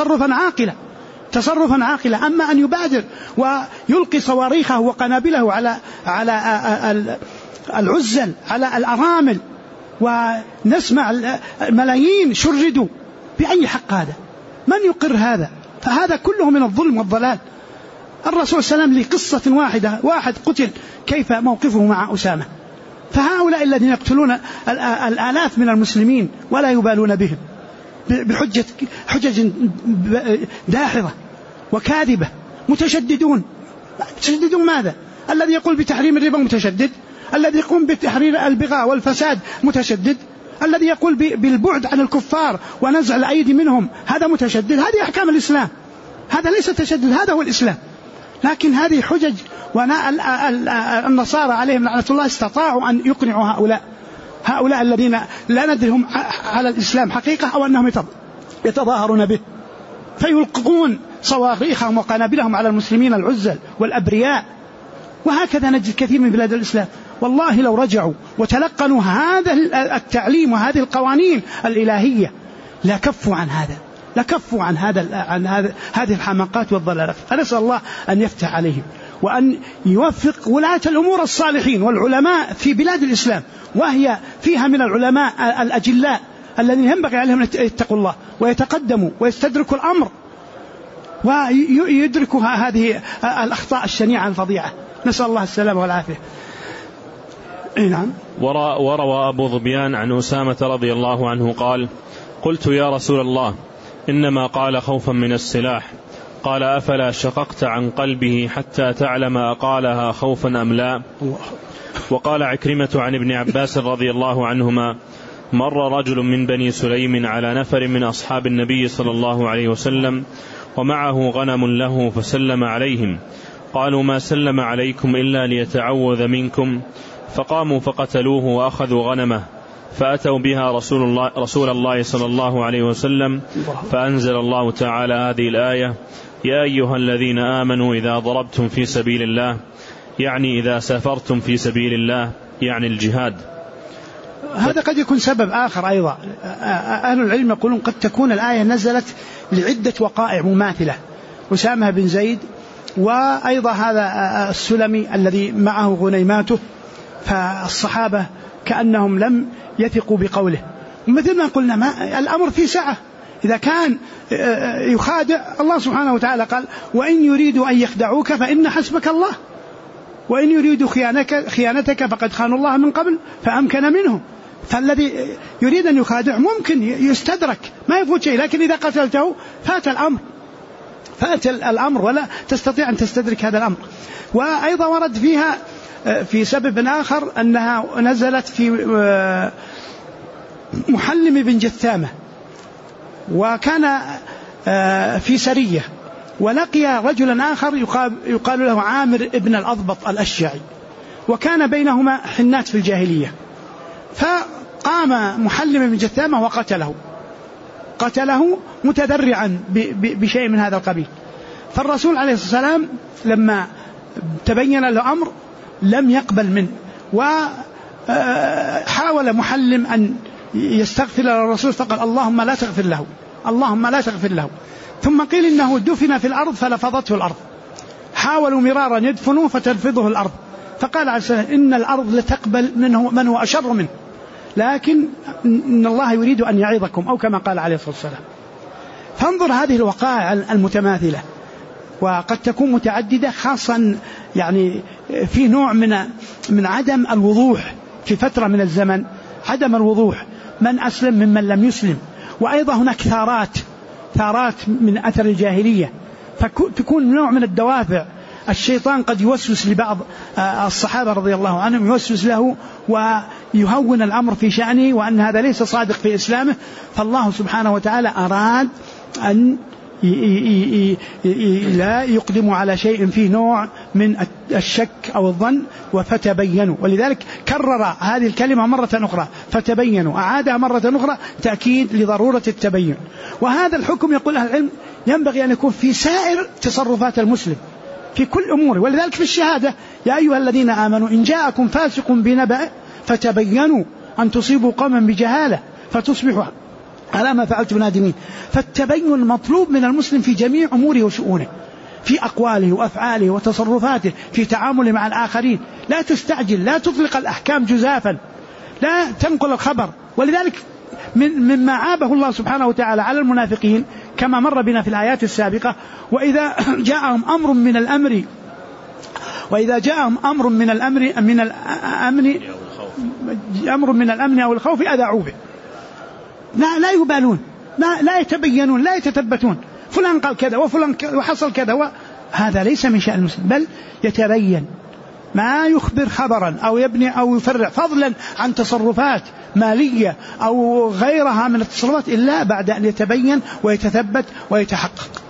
تصرفا عاقلا. أما أن يبادر ويلقي صواريخه وقنابله على العزل، على الأرامل، ونسمع الملايين شردوا، بأي حق هذا؟ من يقر هذا؟ فهذا كله من الظلم والضلال. الرسول صلى الله عليه وسلم لقصة واحدة، واحد قتل، كيف موقفه مع أسامة؟ فهؤلاء الذين يقتلون الآلاف من المسلمين ولا يبالون بهم بحجج داحضة وكاذبة، متشددون ماذا؟ الذي يقول بتحريم الربا متشدد، الذي يقوم بتحرير البغاء والفساد متشدد، الذي يقول بالبعد عن الكفار ونزع الأيدي منهم هذا متشدد. هذه أحكام الإسلام، هذا ليس تشدد، هذا هو الإسلام. لكن هذه حجج، والنصارى عليهم لعنة الله استطاعوا أن يقنعوا هؤلاء الذين لا ندري هم على الإسلام حقيقة أو أنهم يتظاهرون به، فيلقون صواريخهم وقنابلهم على المسلمين العزل والأبرياء. وهكذا نجد كثير من بلاد الإسلام، والله لو رجعوا وتلقنوا هذا التعليم وهذه القوانين الإلهية لكفوا عن هذه الحماقات والضلالات. فنسأل الله أن يفتح عليهم وأن يوفق ولاة الأمور الصالحين والعلماء في بلاد الإسلام، وهي فيها من العلماء الأجلاء الذين ينبغي عليهم أن يتقوا الله ويتقدموا ويستدركوا الأمر ويدركوا هذه الأخطاء الشنيعة الفظيعة. نسأل الله السلامة والعافية. نعم. وروى أبو ظبيان عن أسامة رضي الله عنه قال: قلت يا رسول الله إنما قال خوفا من السلاح، قال: أفلا شققت عن قلبه حتى تعلم أقالها خوفا أم لا؟ وقال عكرمة عن ابن عباس رضي الله عنهما: مر رجل من بني سليم على نفر من أصحاب النبي صلى الله عليه وسلم ومعه غنم له فسلم عليهم، قالوا: ما سلم عليكم إلا ليتعوذ منكم، فقاموا فقتلوه وأخذوا غنمه، فأتوا بها رسول الله صلى الله عليه وسلم، فأنزل الله تعالى هذه الآية: يا أيها الذين آمنوا إذا ضربتم في سبيل الله، يعني إذا سافرتم في سبيل الله، يعني الجهاد. هذا قد يكون سبب آخر أيضا. أهل العلم يقولون قد تكون الآية نزلت لعدة وقائع مماثلة، أسامة بن زيد وأيضا هذا السلمي الذي معه غنيماته، فالصحابة كأنهم لم يثقوا بقوله. ومثل ما قلنا الأمر في سعة، إذا كان يخادع الله سبحانه وتعالى قال: وإن يريدوا أن يخدعوك فإن حسبك الله، وإن يريدوا خيانتك فقد خانوا الله من قبل فأمكن منهم. فالذي يريد أن يخادع ممكن يستدرك ما يفوت شيء، لكن إذا قتلته فات الأمر ولا تستطيع أن تستدرك هذا الأمر. وأيضا ورد فيها في سبب آخر أنها نزلت في محلم بن جثامة، وكان في سرية، ولقي رجلا آخر يقال له عامر ابن الأضبط الأشجعي، وكان بينهما حنات في الجاهلية، فقام محلم بن جثامة قتله متذرعا بشيء من هذا القبيل. فالرسول عليه الصلاة والسلام لما تبين له أمر لم يقبل منه، وحاول محلم أن يستغفر للرسول فقال اللهم لا تغفر له، اللهم لا تغفر له. ثم قيل إنه دفن في الأرض فلفظته الأرض، حاولوا مرارا يدفنوه فتلفظه الأرض، فقال عليه الصلاة والسلام إن الأرض لتقبل منه من هو أشر منه، لكن إن الله يريد أن يعظكم، أو كما قال عليه الصلاة والسلام. فانظر هذه الوقائع المتماثلة، وقد تكون متعددة، خاصة يعني في نوع من عدم الوضوح في فترة من الزمن، عدم الوضوح، من أسلم ممن لم يسلم، وأيضا هناك ثارات من أثر الجاهلية، فتكون نوع من الدوافع. الشيطان قد يوسوس لبعض الصحابة رضي الله عنهم، يوسوس له ويهون الأمر في شأنه، وأن هذا ليس صادق في إسلامه، فالله سبحانه وتعالى أراد أن لا يقدم على شيء فيه نوع من الشك أو الظن، وفتبينوا. ولذلك كرر هذه الكلمة مرة أخرى، فتبينوا، أعادها مرة أخرى تأكيد لضرورة التبين. وهذا الحكم يقول أهل العلم ينبغي أن يكون في سائر تصرفات المسلم في كل أمور. ولذلك في الشهادة يا أيها الذين آمنوا إن جاءكم فاسق بنبأ فتبينوا أن تصيبوا قوما بجهالة فتصبحوا على ما فعلتم نادمين. فالتبين مطلوب من المسلم في جميع أموره وشؤونه، في أقواله وأفعاله وتصرفاته، في تعامله مع الآخرين. لا تستعجل، لا تطلق الأحكام جزافا، لا تنقل الخبر. ولذلك مما عابه الله سبحانه وتعالى على المنافقين كما مر بنا في الآيات السابقة، وإذا جاءهم أمر من الأمن أو الخوف أذاعوا به، لا يبالون، لا يتبينون، لا يتثبتون، فلان قال كذا وفلان وحصل كذا، هذا ليس من شأن المسلم، بل يتبين، ما يخبر خبرا أو يبني أو يفرع، فضلا عن تصرفات مالية أو غيرها من التصرفات، إلا بعد أن يتبين ويتثبت ويتحقق.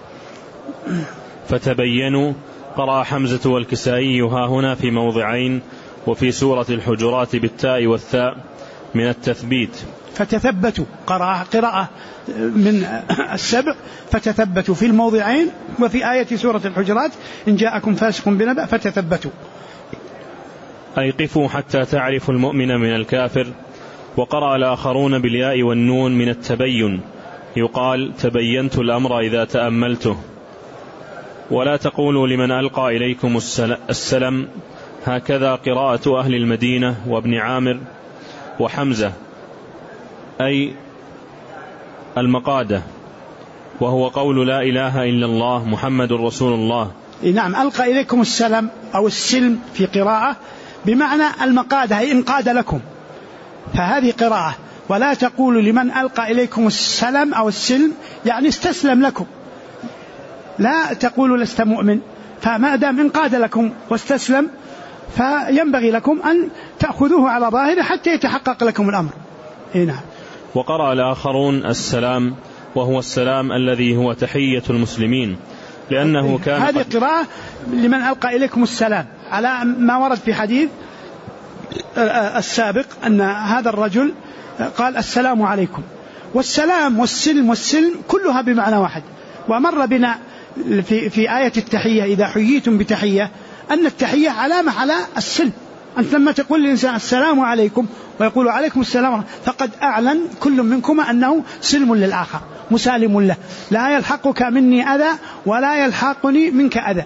فتبينوا قرأ حمزة والكسائي ها هنا في موضعين، وفي سورة الحجرات بالتاء والثاء من التثبيت. فتثبتوا قراءة من السبع، فتثبتوا في الموضعين، وفي آية سورة الحجرات إن جاءكم فاسق بنبأ فتثبتوا. أي قفوا حتى تعرفوا المؤمن من الكافر. وقرأ الآخرون بالياء والنون من التبين، يقال تبينت الأمر إذا تأملته. ولا تقولوا لمن ألقى إليكم السلم، هكذا قراءة أهل المدينة وابن عامر وحمزة، أي المقادة، وهو قول لا إله إلا الله محمد رسول الله. نعم، ألقى إليكم السلام أو السلم في قراءة بمعنى المقادة، أي انقاد لكم، فهذه قراءة. ولا تقولوا لمن ألقى إليكم السلام أو السلم يعني استسلم لكم، لا تقولوا لست مؤمن، فما دام انقاد لكم واستسلم فينبغي لكم أن تأخذوه على ظاهره حتى يتحقق لكم الأمر. نعم. وقرأ الآخرون السلام، وهو السلام الذي هو تحية المسلمين، لأنه كان هذه قراءة لمن ألقى إليكم السلام، على ما ورد في حديث السابق أن هذا الرجل قال السلام عليكم. والسلام والسلم كلها بمعنى واحد. ومر بنا في آية التحية إذا حييتم بتحية أن التحية علامة على السلم. أنت لما تقول للإنسان السلام عليكم ويقول عليكم السلام، فقد أعلن كل منكما أنه سلم للآخر، مسالم له، لا يلحقك مني أذى ولا يلحقني منك أذى.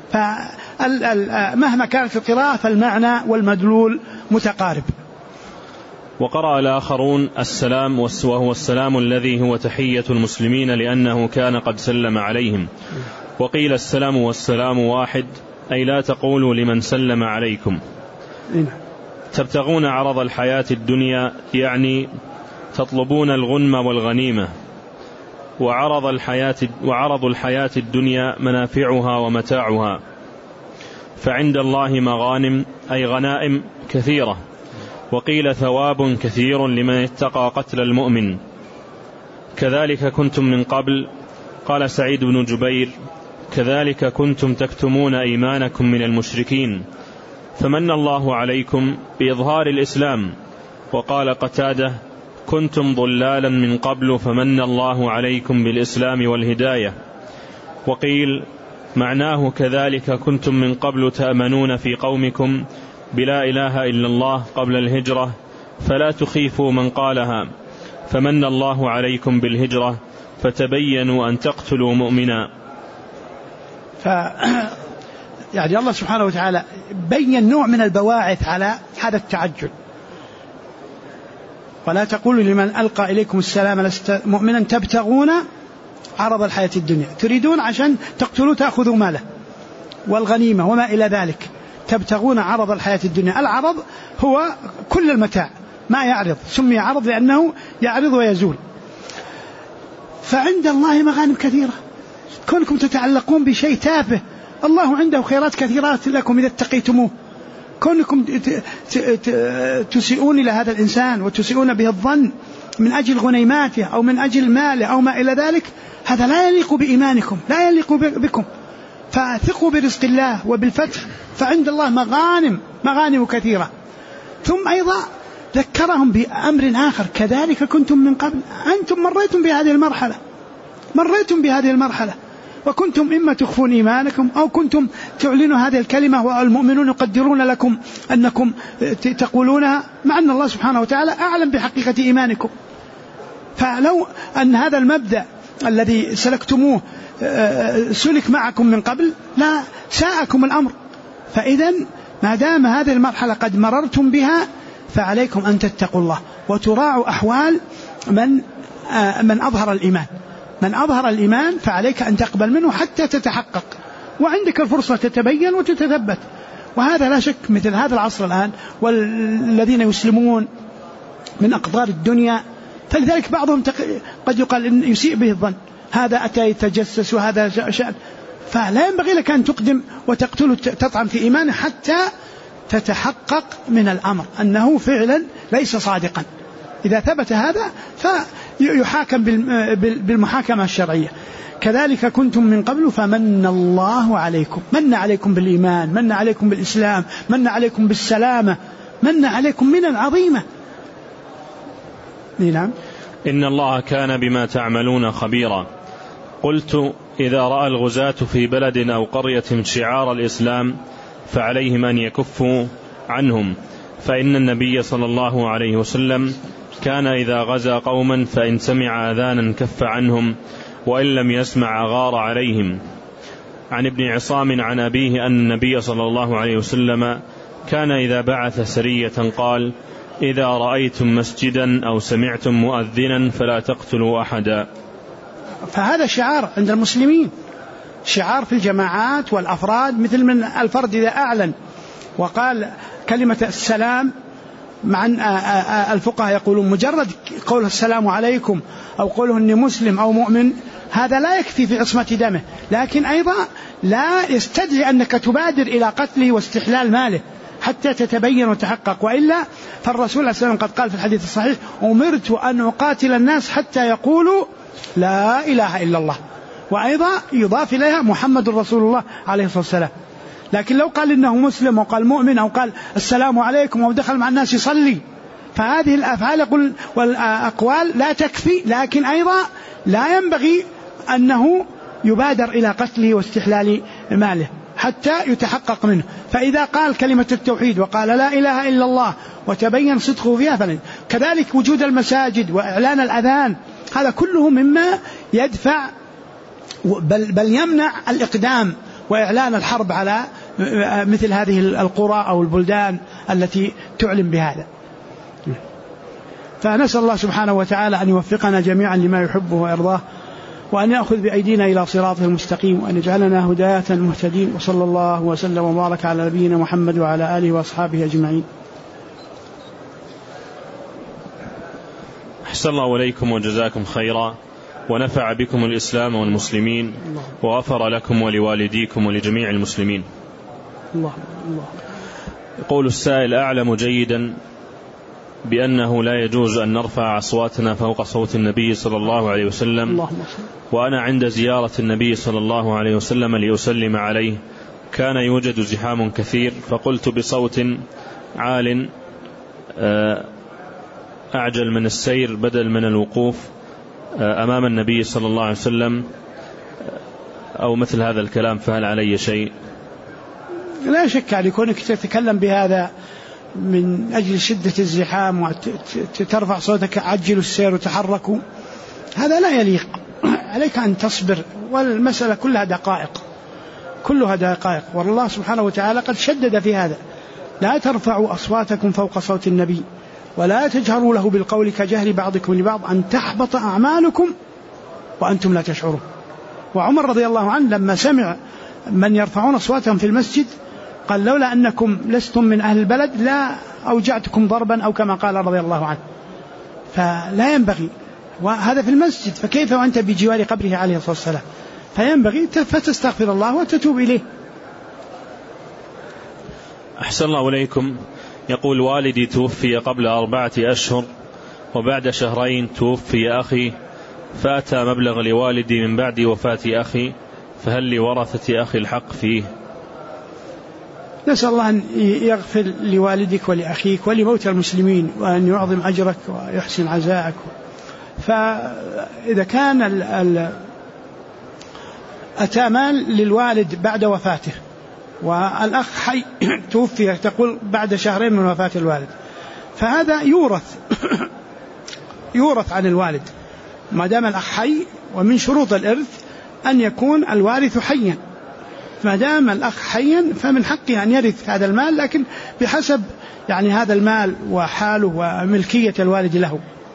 فمهما كانت القراءة فالمعنى والمدلول متقارب. وقرأ الآخرون السلام، وهو السلام الذي هو تحية المسلمين، لأنه كان قد سلم عليهم. وقيل السلام والسلام واحد، أي لا تقولوا لمن سلم عليكم. تبتغون عرض الحياة الدنيا، يعني تطلبون الغنم والغنيمة. وعرض الحياة الدنيا منافعها ومتاعها، فعند الله مغانم أي غنائم كثيرة، وقيل ثواب كثير لمن اتقى قتل المؤمن. كذلك كنتم من قبل، قال سعيد بن جبير: كذلك كنتم تكتمون إيمانكم من المشركين فمن الله عليكم بإظهار الإسلام. وقال قتادة: كنتم ضلالا من قبل فمن الله عليكم بالإسلام والهداية. وقيل معناه: كذلك كنتم من قبل تأمنون في قومكم بلا إله إلا الله قبل الهجرة فلا تخيفوا من قالها فمن الله عليكم بالهجرة فتبينوا أن تقتلوا مؤمنا. يعني الله سبحانه وتعالى بين نوع من البواعث على هذا التعجل. ولا تقولوا لمن ألقى إليكم السلام لست مؤمنا تبتغون عرض الحياة الدنيا، تريدون عشان تقتلوا تأخذوا ماله والغنيمة وما إلى ذلك، تبتغون عرض الحياة الدنيا. العرض هو كل المتاع ما يعرض، سمي عرض لأنه يعرض ويزول. فعند الله مغانم كثيرة، كونكم تتعلقون بشيء تافه، الله عنده خيرات كثيرات لكم إذا اتقيتموه. كونكم تسيئون إلى هذا الإنسان وتسيئون به الظن من أجل غنيماته أو من أجل ماله أو ما إلى ذلك، هذا لا يليق بإيمانكم، لا يليق بكم. فثقوا برزق الله وبالفتح، فعند الله مغانم كثيرة. ثم أيضا ذكرهم بأمر آخر: كذلك كنتم من قبل، أنتم مريتم بهذه المرحلة وكنتم إما تخفون إيمانكم أو كنتم تعلنوا هذه الكلمة والمؤمنون يقدرون لكم أنكم تقولونها، مع أن الله سبحانه وتعالى أعلم بحقيقة إيمانكم. فلو أن هذا المبدأ الذي سلكتموه سلك معكم من قبل لا ساءكم الأمر. فإذا ما دام هذه المرحلة قد مررتم بها فعليكم أن تتقوا الله وتراعوا أحوال من أظهر الإيمان. من أظهر الإيمان فعليك أن تقبل منه حتى تتحقق، وعندك الفرصة تتبين وتتثبت. وهذا لا شك مثل هذا العصر الآن، والذين يسلمون من أقطار الدنيا، فلذلك بعضهم قد يقال إن يسيء به الظن، هذا أتى يتجسس وهذا شأن. فلا ينبغي لك أن تقدم وتقتل تطعن في إيمانه حتى تتحقق من الأمر أنه فعلا ليس صادقا. إذا ثبت هذا فيحاكم بالمحاكمة الشرعية. كذلك كنتم من قبل فمن الله عليكم، من عليكم بالإيمان، من عليكم بالإسلام، من عليكم بالسلامة، من عليكم من العظيمة. نعم. إن الله كان بما تعملون خبيرا. قلت: إذا رأى الغزاة في بلد أو قرية شعار الإسلام فعليهم أن يكفوا عنهم، فإن النبي صلى الله عليه وسلم كان إذا غزا قوما فإن سمع أذانا كف عنهم وإن لم يسمع غار عليهم. عن ابن عصام عن أبيه أن النبي صلى الله عليه وسلم كان إذا بعث سرية قال: إذا رأيتم مسجدا أو سمعتم مؤذنا فلا تقتلوا أحدا. فهذا شعار عند المسلمين، شعار في الجماعات والأفراد، مثل من الفرد إذا أعلن وقال كلمة السلام، مع أن الفقهاء يقولون مجرد قول السلام عليكم أو قوله أني مسلم أو مؤمن هذا لا يكفي في عصمة دمه، لكن أيضا لا يستدعي أنك تبادر إلى قتله واستحلال ماله حتى تتبين وتحقق. وإلا فالرسول صلى الله عليه وسلم قد قال في الحديث الصحيح: أمرت أن أقاتل الناس حتى يقولوا لا إله إلا الله، وأيضا يضاف إليها محمد رسول الله عليه الصلاة والسلام. لكن لو قال إنه مسلم وقال مؤمن أو قال السلام عليكم أو دخل مع الناس يصلي، فهذه الأفعال والأقوال لا تكفي، لكن أيضا لا ينبغي أنه يبادر إلى قتله واستحلال ماله حتى يتحقق منه. فإذا قال كلمة التوحيد وقال لا إله إلا الله وتبين صدقه فيها فلن. كذلك وجود المساجد وإعلان الأذان، هذا كله مما يدفع بل يمنع الإقدام وإعلان الحرب على مثل هذه القرى أو البلدان التي تعلن بهذا. فنسأل الله سبحانه وتعالى أن يوفقنا جميعا لما يحبه ويرضاه، وأن يأخذ بأيدينا إلى صراطه المستقيم، وأن يجعلنا هداة مهتدين. وصلى الله وسلم وبارك على نبينا محمد وعلى آله وأصحابه أجمعين. أحسن الله إليكم وجزاكم خيرا، ونفع بكم الإسلام والمسلمين، وغفر لكم ولوالديكم ولجميع المسلمين. الله. يقول السائل: أعلم جيدا بأنه لا يجوز أن نرفع أصواتنا فوق صوت النبي صلى الله عليه وسلم، وأنا عند زيارة النبي صلى الله عليه وسلم لأسلم عليه كان يوجد زحام كثير، فقلت بصوت عال أعجل من السير بدل من الوقوف أمام النبي صلى الله عليه وسلم أو مثل هذا الكلام، فهل علي شيء؟ لا شك على كونك تتكلم بهذا من أجل شدة الزحام وترفع صوتك عجلوا السير وتحركوا، هذا لا يليق. عليك أن تصبر، والمسألة كلها دقائق، والله سبحانه وتعالى قد شدد في هذا: لا ترفعوا أصواتكم فوق صوت النبي ولا تجهروا له بالقول كجهر بعضكم لبعض أن تحبط أعمالكم وأنتم لا تشعرون. وعمر رضي الله عنه لما سمع من يرفعون أصواتهم في المسجد قال: لولا أنكم لستم من أهل البلد لا أوجعتكم ضربا، أو كما قال رضي الله عنه. فلا ينبغي، وهذا في المسجد، فكيف وأنت بجوار قبره عليه الصلاة والسلام؟ فينبغي فتستغفر الله وتتوب إليه. أحسن الله إليكم. يقول: والدي توفي قبل 4 أشهر، وبعد شهرين توفي أخي، فأتى مبلغ لوالدي من بعد وفاة أخي، فهل لورثة أخي الحق فيه؟ نسأل الله أن يغفر لوالدك ولأخيك ولموتى المسلمين، وأن يعظم أجرك ويحسن عزاءك. فإذا كان أتى مال للوالد بعد وفاته والأخ حي توفي تقول بعد شهرين من وفاة الوالد، فهذا يورث عن الوالد ما دام الأخ حي، ومن شروط الإرث أن يكون الوارث حيا. ما دام الأخ حيا فمن حقه أن يرث هذا المال، لكن بحسب هذا المال وحاله وملكية الوالد له.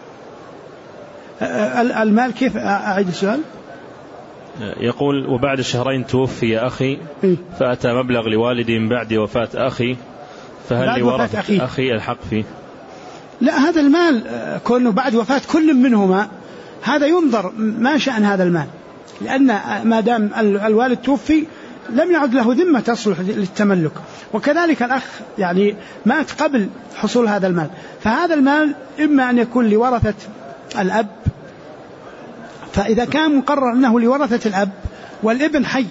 المال كيف؟ أعيد السؤال. يقول: وبعد شهرين توفي أخي، فأتى مبلغ لوالدي من بعد وفاة أخي، فهل لورثة أخي الحق فيه؟ لا، هذا المال كونه بعد وفاة كل منهما هذا ينظر ما شأن هذا المال، لأن ما دام الوالد توفي لم يعد له ذمة تصلح للتملك، وكذلك الأخ مات قبل حصول هذا المال، فهذا المال إما أن يكون لورثة الأب، فإذا كان مقرر أنه لورثة الأب والابن حي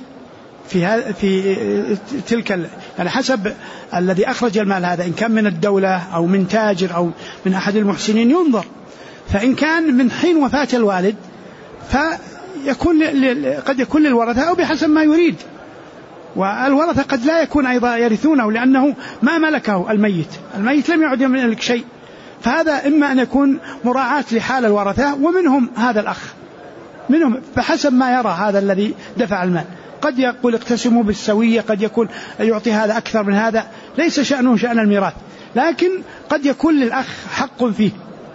في تلك حسب الذي أخرج المال هذا، إن كان من الدولة أو من تاجر أو من أحد المحسنين ينظر. فإن كان من حين وفاة الوالد فيكون قد يكون للورثة أو بحسب ما يريد، والورثة قد لا يكون أيضا يرثونه لأنه ما ملكه الميت لم يعد يملك شيء، فهذا إما أن يكون مراعاة لحال الورثة، ومنهم هذا الأخ، منهم بحسب ما يرى هذا الذي دفع المال. قد يقول اقتسموا بالسوية، قد يكون يعطي هذا أكثر من هذا، ليس شأنه شأن الميراث، لكن قد يكون للأخ حق فيه.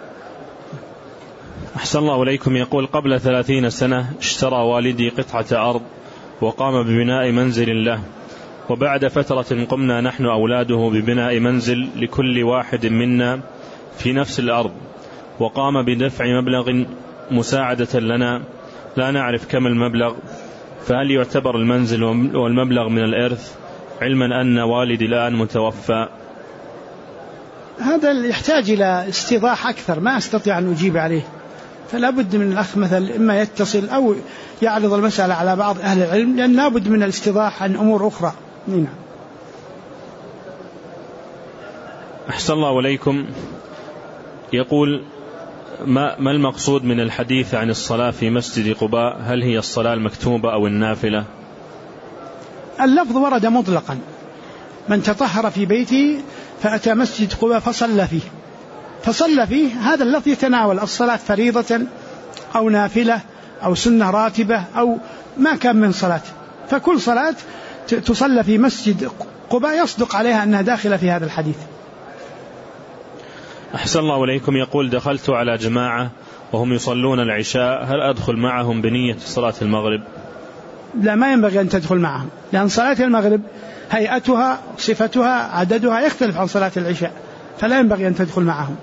أحسن الله إليكم. يقول: قبل 30 سنة اشترى والدي قطعة أرض وقام ببناء منزل له، وبعد فترة قمنا نحن أولاده ببناء منزل لكل واحد منا في نفس الأرض، وقام بدفع مبلغ مساعدة لنا لا نعرف كم المبلغ، فهل يعتبر المنزل والمبلغ من الإرث، علما أن والدي الآن متوفى؟ هذا يحتاج إلى استيضاح أكثر، ما أستطيع أن أجيب عليه، فلا بد من الأخ مثل إما يتصل أو يعرض المسألة على بعض أهل العلم، لأن لا بد من الاستيضاح عن أمور أخرى. نعم. أحسن الله إليكم. يقول: ما المقصود من الحديث عن الصلاة في مسجد قباء؟ هل هي الصلاة المكتوبة أو النافلة؟ اللفظ ورد مطلقا: من تطهر في بيته فأتى مسجد قباء فصلى فيه، هذا اللفظ يتناول الصلاة فريضة أو نافلة أو سنة راتبة أو ما كان من صلاة، فكل صلاة تصلى في مسجد قباء يصدق عليها أنها داخلة في هذا الحديث. أحسن الله إليكم. يقول: دخلت على جماعة وهم يصلون العشاء، هل أدخل معهم بنية صلاة المغرب؟ لا، ما ينبغي أن تدخل معهم، لأن صلاة المغرب هيئتها صفتها عددها يختلف عن صلاة العشاء، فلا ينبغي أن تدخل معهم.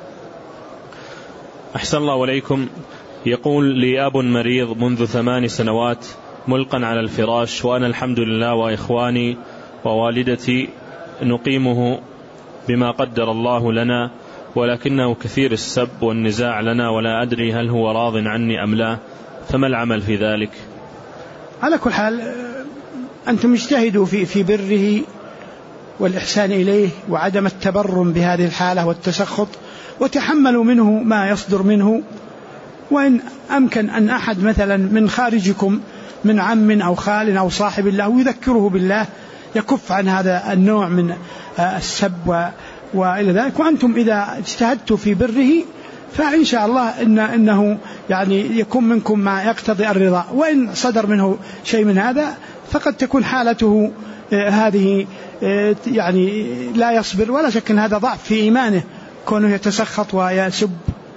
أحسن الله إليكم. يقول: لي أب مريض منذ 8 سنوات ملقا على الفراش، وأنا الحمد لله وإخواني ووالدتي نقيمه بما قدر الله لنا، ولكنه كثير السب والنزاع لنا، ولا أدري هل هو راض عني أم لا، فما العمل في ذلك؟ على كل حال أنتم اجتهدوا في بره والإحسان إليه وعدم التبرم بهذه الحالة والتسخط، وتحملوا منه ما يصدر منه. وإن أمكن أن أحد مثلا من خارجكم من عم أو خال أو صاحب الله يذكره بالله يكف عن هذا النوع من السب وإلى ذلك. وأنتم إذا اجتهدتوا في بره فإن شاء الله إنه يعني يكون منكم ما يقتضي الرضا. وإن صدر منه شيء من هذا فقد تكون حالته هذه يعني لا يصبر، ولا شك أن هذا ضعف في إيمانه كونه يتسخط ويسب.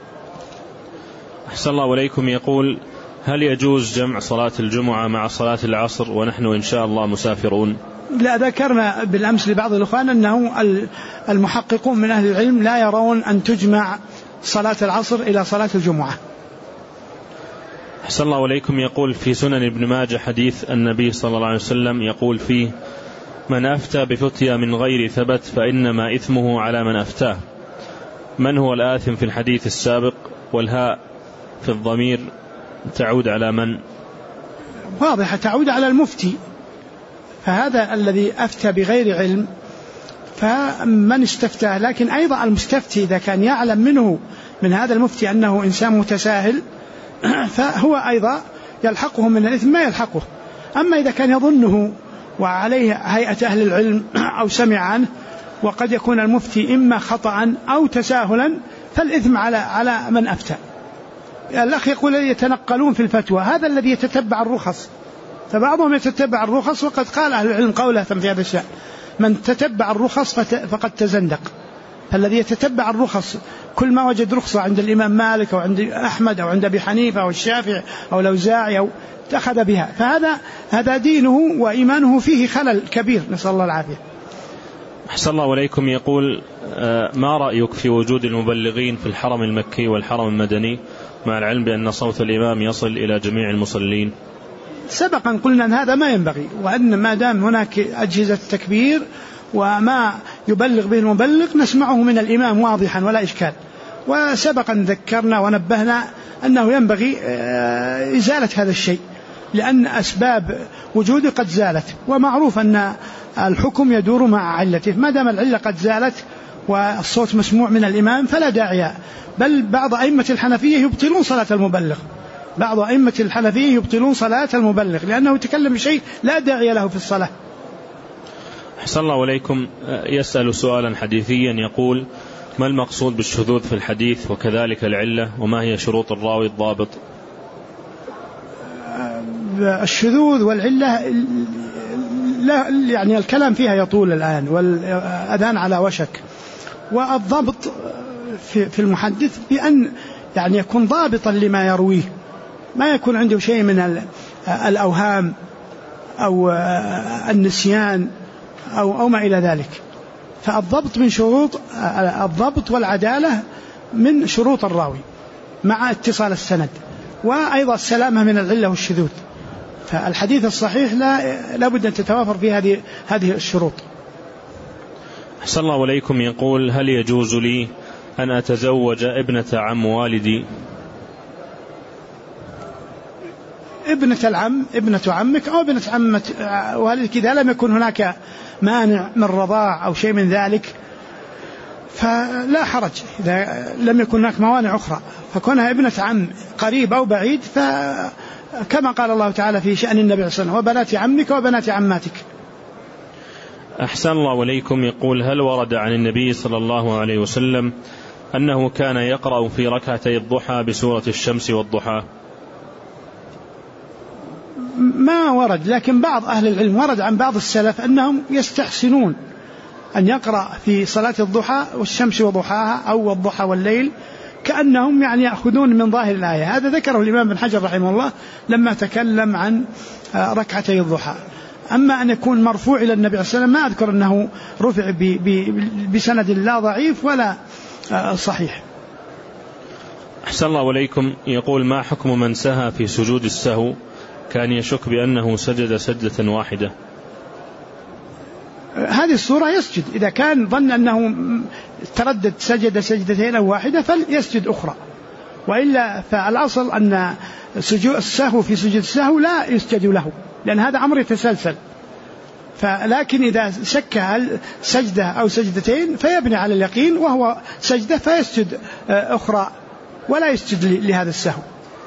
أحسن الله إليكم. يقول: هل يجوز جمع صلاة الجمعة مع صلاة العصر ونحن إن شاء الله مسافرون؟ لا، ذكرنا بالأمس لبعض الإخوان أنه المحققون من أهل العلم لا يرون أن تجمع صلاة العصر إلى صلاة الجمعة. أحسن الله إليكم. يقول: في سنن ابن ماجه حديث النبي صلى الله عليه وسلم يقول فيه: من أفتى بفتيا من غير ثبت فإنما إثمه على من أفتاه. من هو الآثم في الحديث السابق؟ والهاء في الضمير تعود على من؟ واضح، تعود على المفتي. فهذا الذي أفتى بغير علم فمن استفتاه. لكن أيضا المستفتي إذا كان يعلم منه من هذا المفتي أنه إنسان متساهل فهو أيضا يلحقه من الإثم ما يلحقه. أما إذا كان يظنه وعليه هيئة أهل العلم أو سمع عنه وقد يكون المفتي إما خطأ أو تساهلا فالإثم على من أفتى. الأخ يقول: يتنقلون في الفتوى، هذا الذي يتتبع الرخص. فبعضهم يتتبع الرخص، وقد قال أهل العلم قوله في هذا الشأن: من تتبع الرخص فقد تزندق. فالذي يتتبع الرخص كل ما وجد رخصة عند الإمام مالك أو عند أحمد أو عند أبي حنيفة أو الشافعي أو الأوزاعي أو أخذ بها، فهذا دينه وإيمانه فيه خلل كبير، نسأل الله العافية. أحسن الله إليكم. يقول: ما رأيك في وجود المبلغين في الحرم المكي والحرم المدني مع العلم بأن صوت الإمام يصل إلى جميع المصلين؟ سبقا قلنا أن هذا ما ينبغي، وأن ما دام هناك أجهزة تكبير وما يبلغ به المبلغ نسمعه من الإمام واضحا ولا إشكال. وسبقا ذكرنا ونبهنا أنه ينبغي إزالة هذا الشيء، لأن أسباب وجوده قد زالت، ومعروف أن الحكم يدور مع علته. ما دام العلة قد زالت والصوت مسموع من الإمام فلا داعي. بل بعض أئمة الحنفية يبطلون صلاة المبلغ، بعض أئمة الحنفية يبطلون صلاة المبلغ لأنه يتكلم بشيء لا داعي له في الصلاة. أحسن الله إليكم. يسأل سؤالا حديثيا يقول: ما المقصود بالشذوذ في الحديث وكذلك العلة، وما هي شروط الراوي الضابط؟ الشذوذ والعلة لا يعني الكلام فيها يطول الآن، والأذان على وشك. والضبط في المحدث بأن يعني يكون ضابطا لما يرويه، ما يكون عنده شيء من الأوهام أو النسيان أو ما إلى ذلك. فالضبط من شروط الضبط والعدالة من شروط الراوي مع اتصال السند، وأيضا السلامة من العلة والشذوذ. فالحديث الصحيح لا بد أن تتوافر فيه هذه الشروط. أحسن الله إليكم. يقول: هل يجوز لي أن أتزوج ابنة عم والدي؟ ابنة العم، ابنة عمك أو ابنة عمة والدك، إذا لم يكن هناك مانع من رضاع أو شيء من ذلك فلا حرج. إذا لم يكن هناك موانع أخرى فكونها ابنة عم قريب أو بعيد، فكما قال الله تعالى في شأن النبي صلى الله عليه وسلم: وبنات عمك وبنات عماتك. أحسن الله إليكم. يقول: هل ورد عن النبي صلى الله عليه وسلم أنه كان يقرأ في ركعتي الضحى بسورة الشمس والضحى؟ ما ورد، لكن بعض أهل العلم ورد عن بعض السلف أنهم يستحسنون أن يقرأ في صلاة الضحى والشمس وضحاها أو الضحى والليل، كأنهم يعني يأخذون من ظاهر الآية. هذا ذكره الإمام بن حجر رحمه الله لما تكلم عن ركعتي الضحى. أما أن يكون مرفوع إلى النبي صلى الله عليه وسلم ما أذكر أنه رفع بسند لا ضعيف ولا صحيح. أحسن الله إليكم. يقول: ما حكم من سهى في سجود السهو كان يشك بأنه سجد سجدة واحدة؟ هذه الصورة يسجد. إذا كان ظن أنه تردد سجد سجدتين أو واحدة فليسجد أخرى، وإلا فالأصل أن السهو في سجود السهو لا يسجد له، لأن هذا أمر يتسلسل. لكن إذا شك هل سجدة أو سجدتين فيبني على اليقين وهو سجدة فيسجد أخرى ولا يسجد لهذا السهو.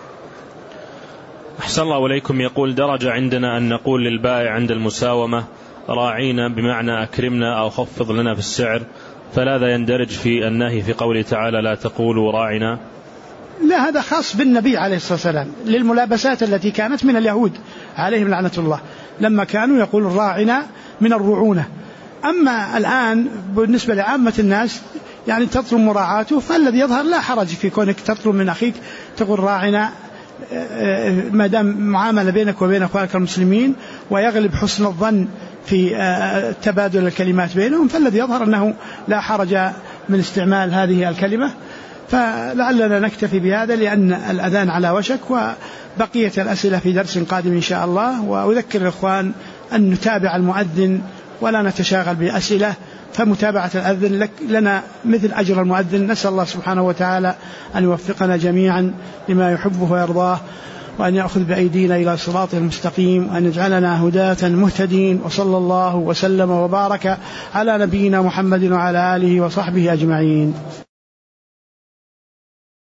أحسن الله إليكم. يقول: درج عندنا أن نقول للبائع عند المساومة راعينا بمعنى أكرمنا أو خفض لنا في السعر، فلاذا يندرج في النهي في قوله تعالى لا تقولوا راعنا؟ لا، هذا خاص بالنبي عليه الصلاة والسلام للملابسات التي كانت من اليهود عليهم لعنة الله، لما كانوا يقولون راعنا من الرعونة. أما الآن بالنسبة لعامة الناس يعني تطلب مراعاته، فالذي يظهر لا حرج في كونك تطلب من أخيك تقول راعنا، ما دام معاملة بينك وبين أخوانك المسلمين ويغلب حسن الظن في تبادل الكلمات بينهم، فالذي يظهر أنه لا حرج من استعمال هذه الكلمة. فلعلنا نكتفي بهذا لأن الأذان على وشك، وبقية الأسئلة في درس قادم إن شاء الله. وأذكر الإخوان أن نتابع المؤذن ولا نتشاغل بأسئلة، فمتابعة الأذن لنا مثل أجر المؤذن. نسأل الله سبحانه وتعالى أن يوفقنا جميعا لما يحبه ويرضاه، وأن يأخذ بأيدينا إلى صراطه المستقيم، وأن يجعلنا هداة مهتدين. وصلى الله وسلم وبارك على نبينا محمد وعلى آله وصحبه أجمعين.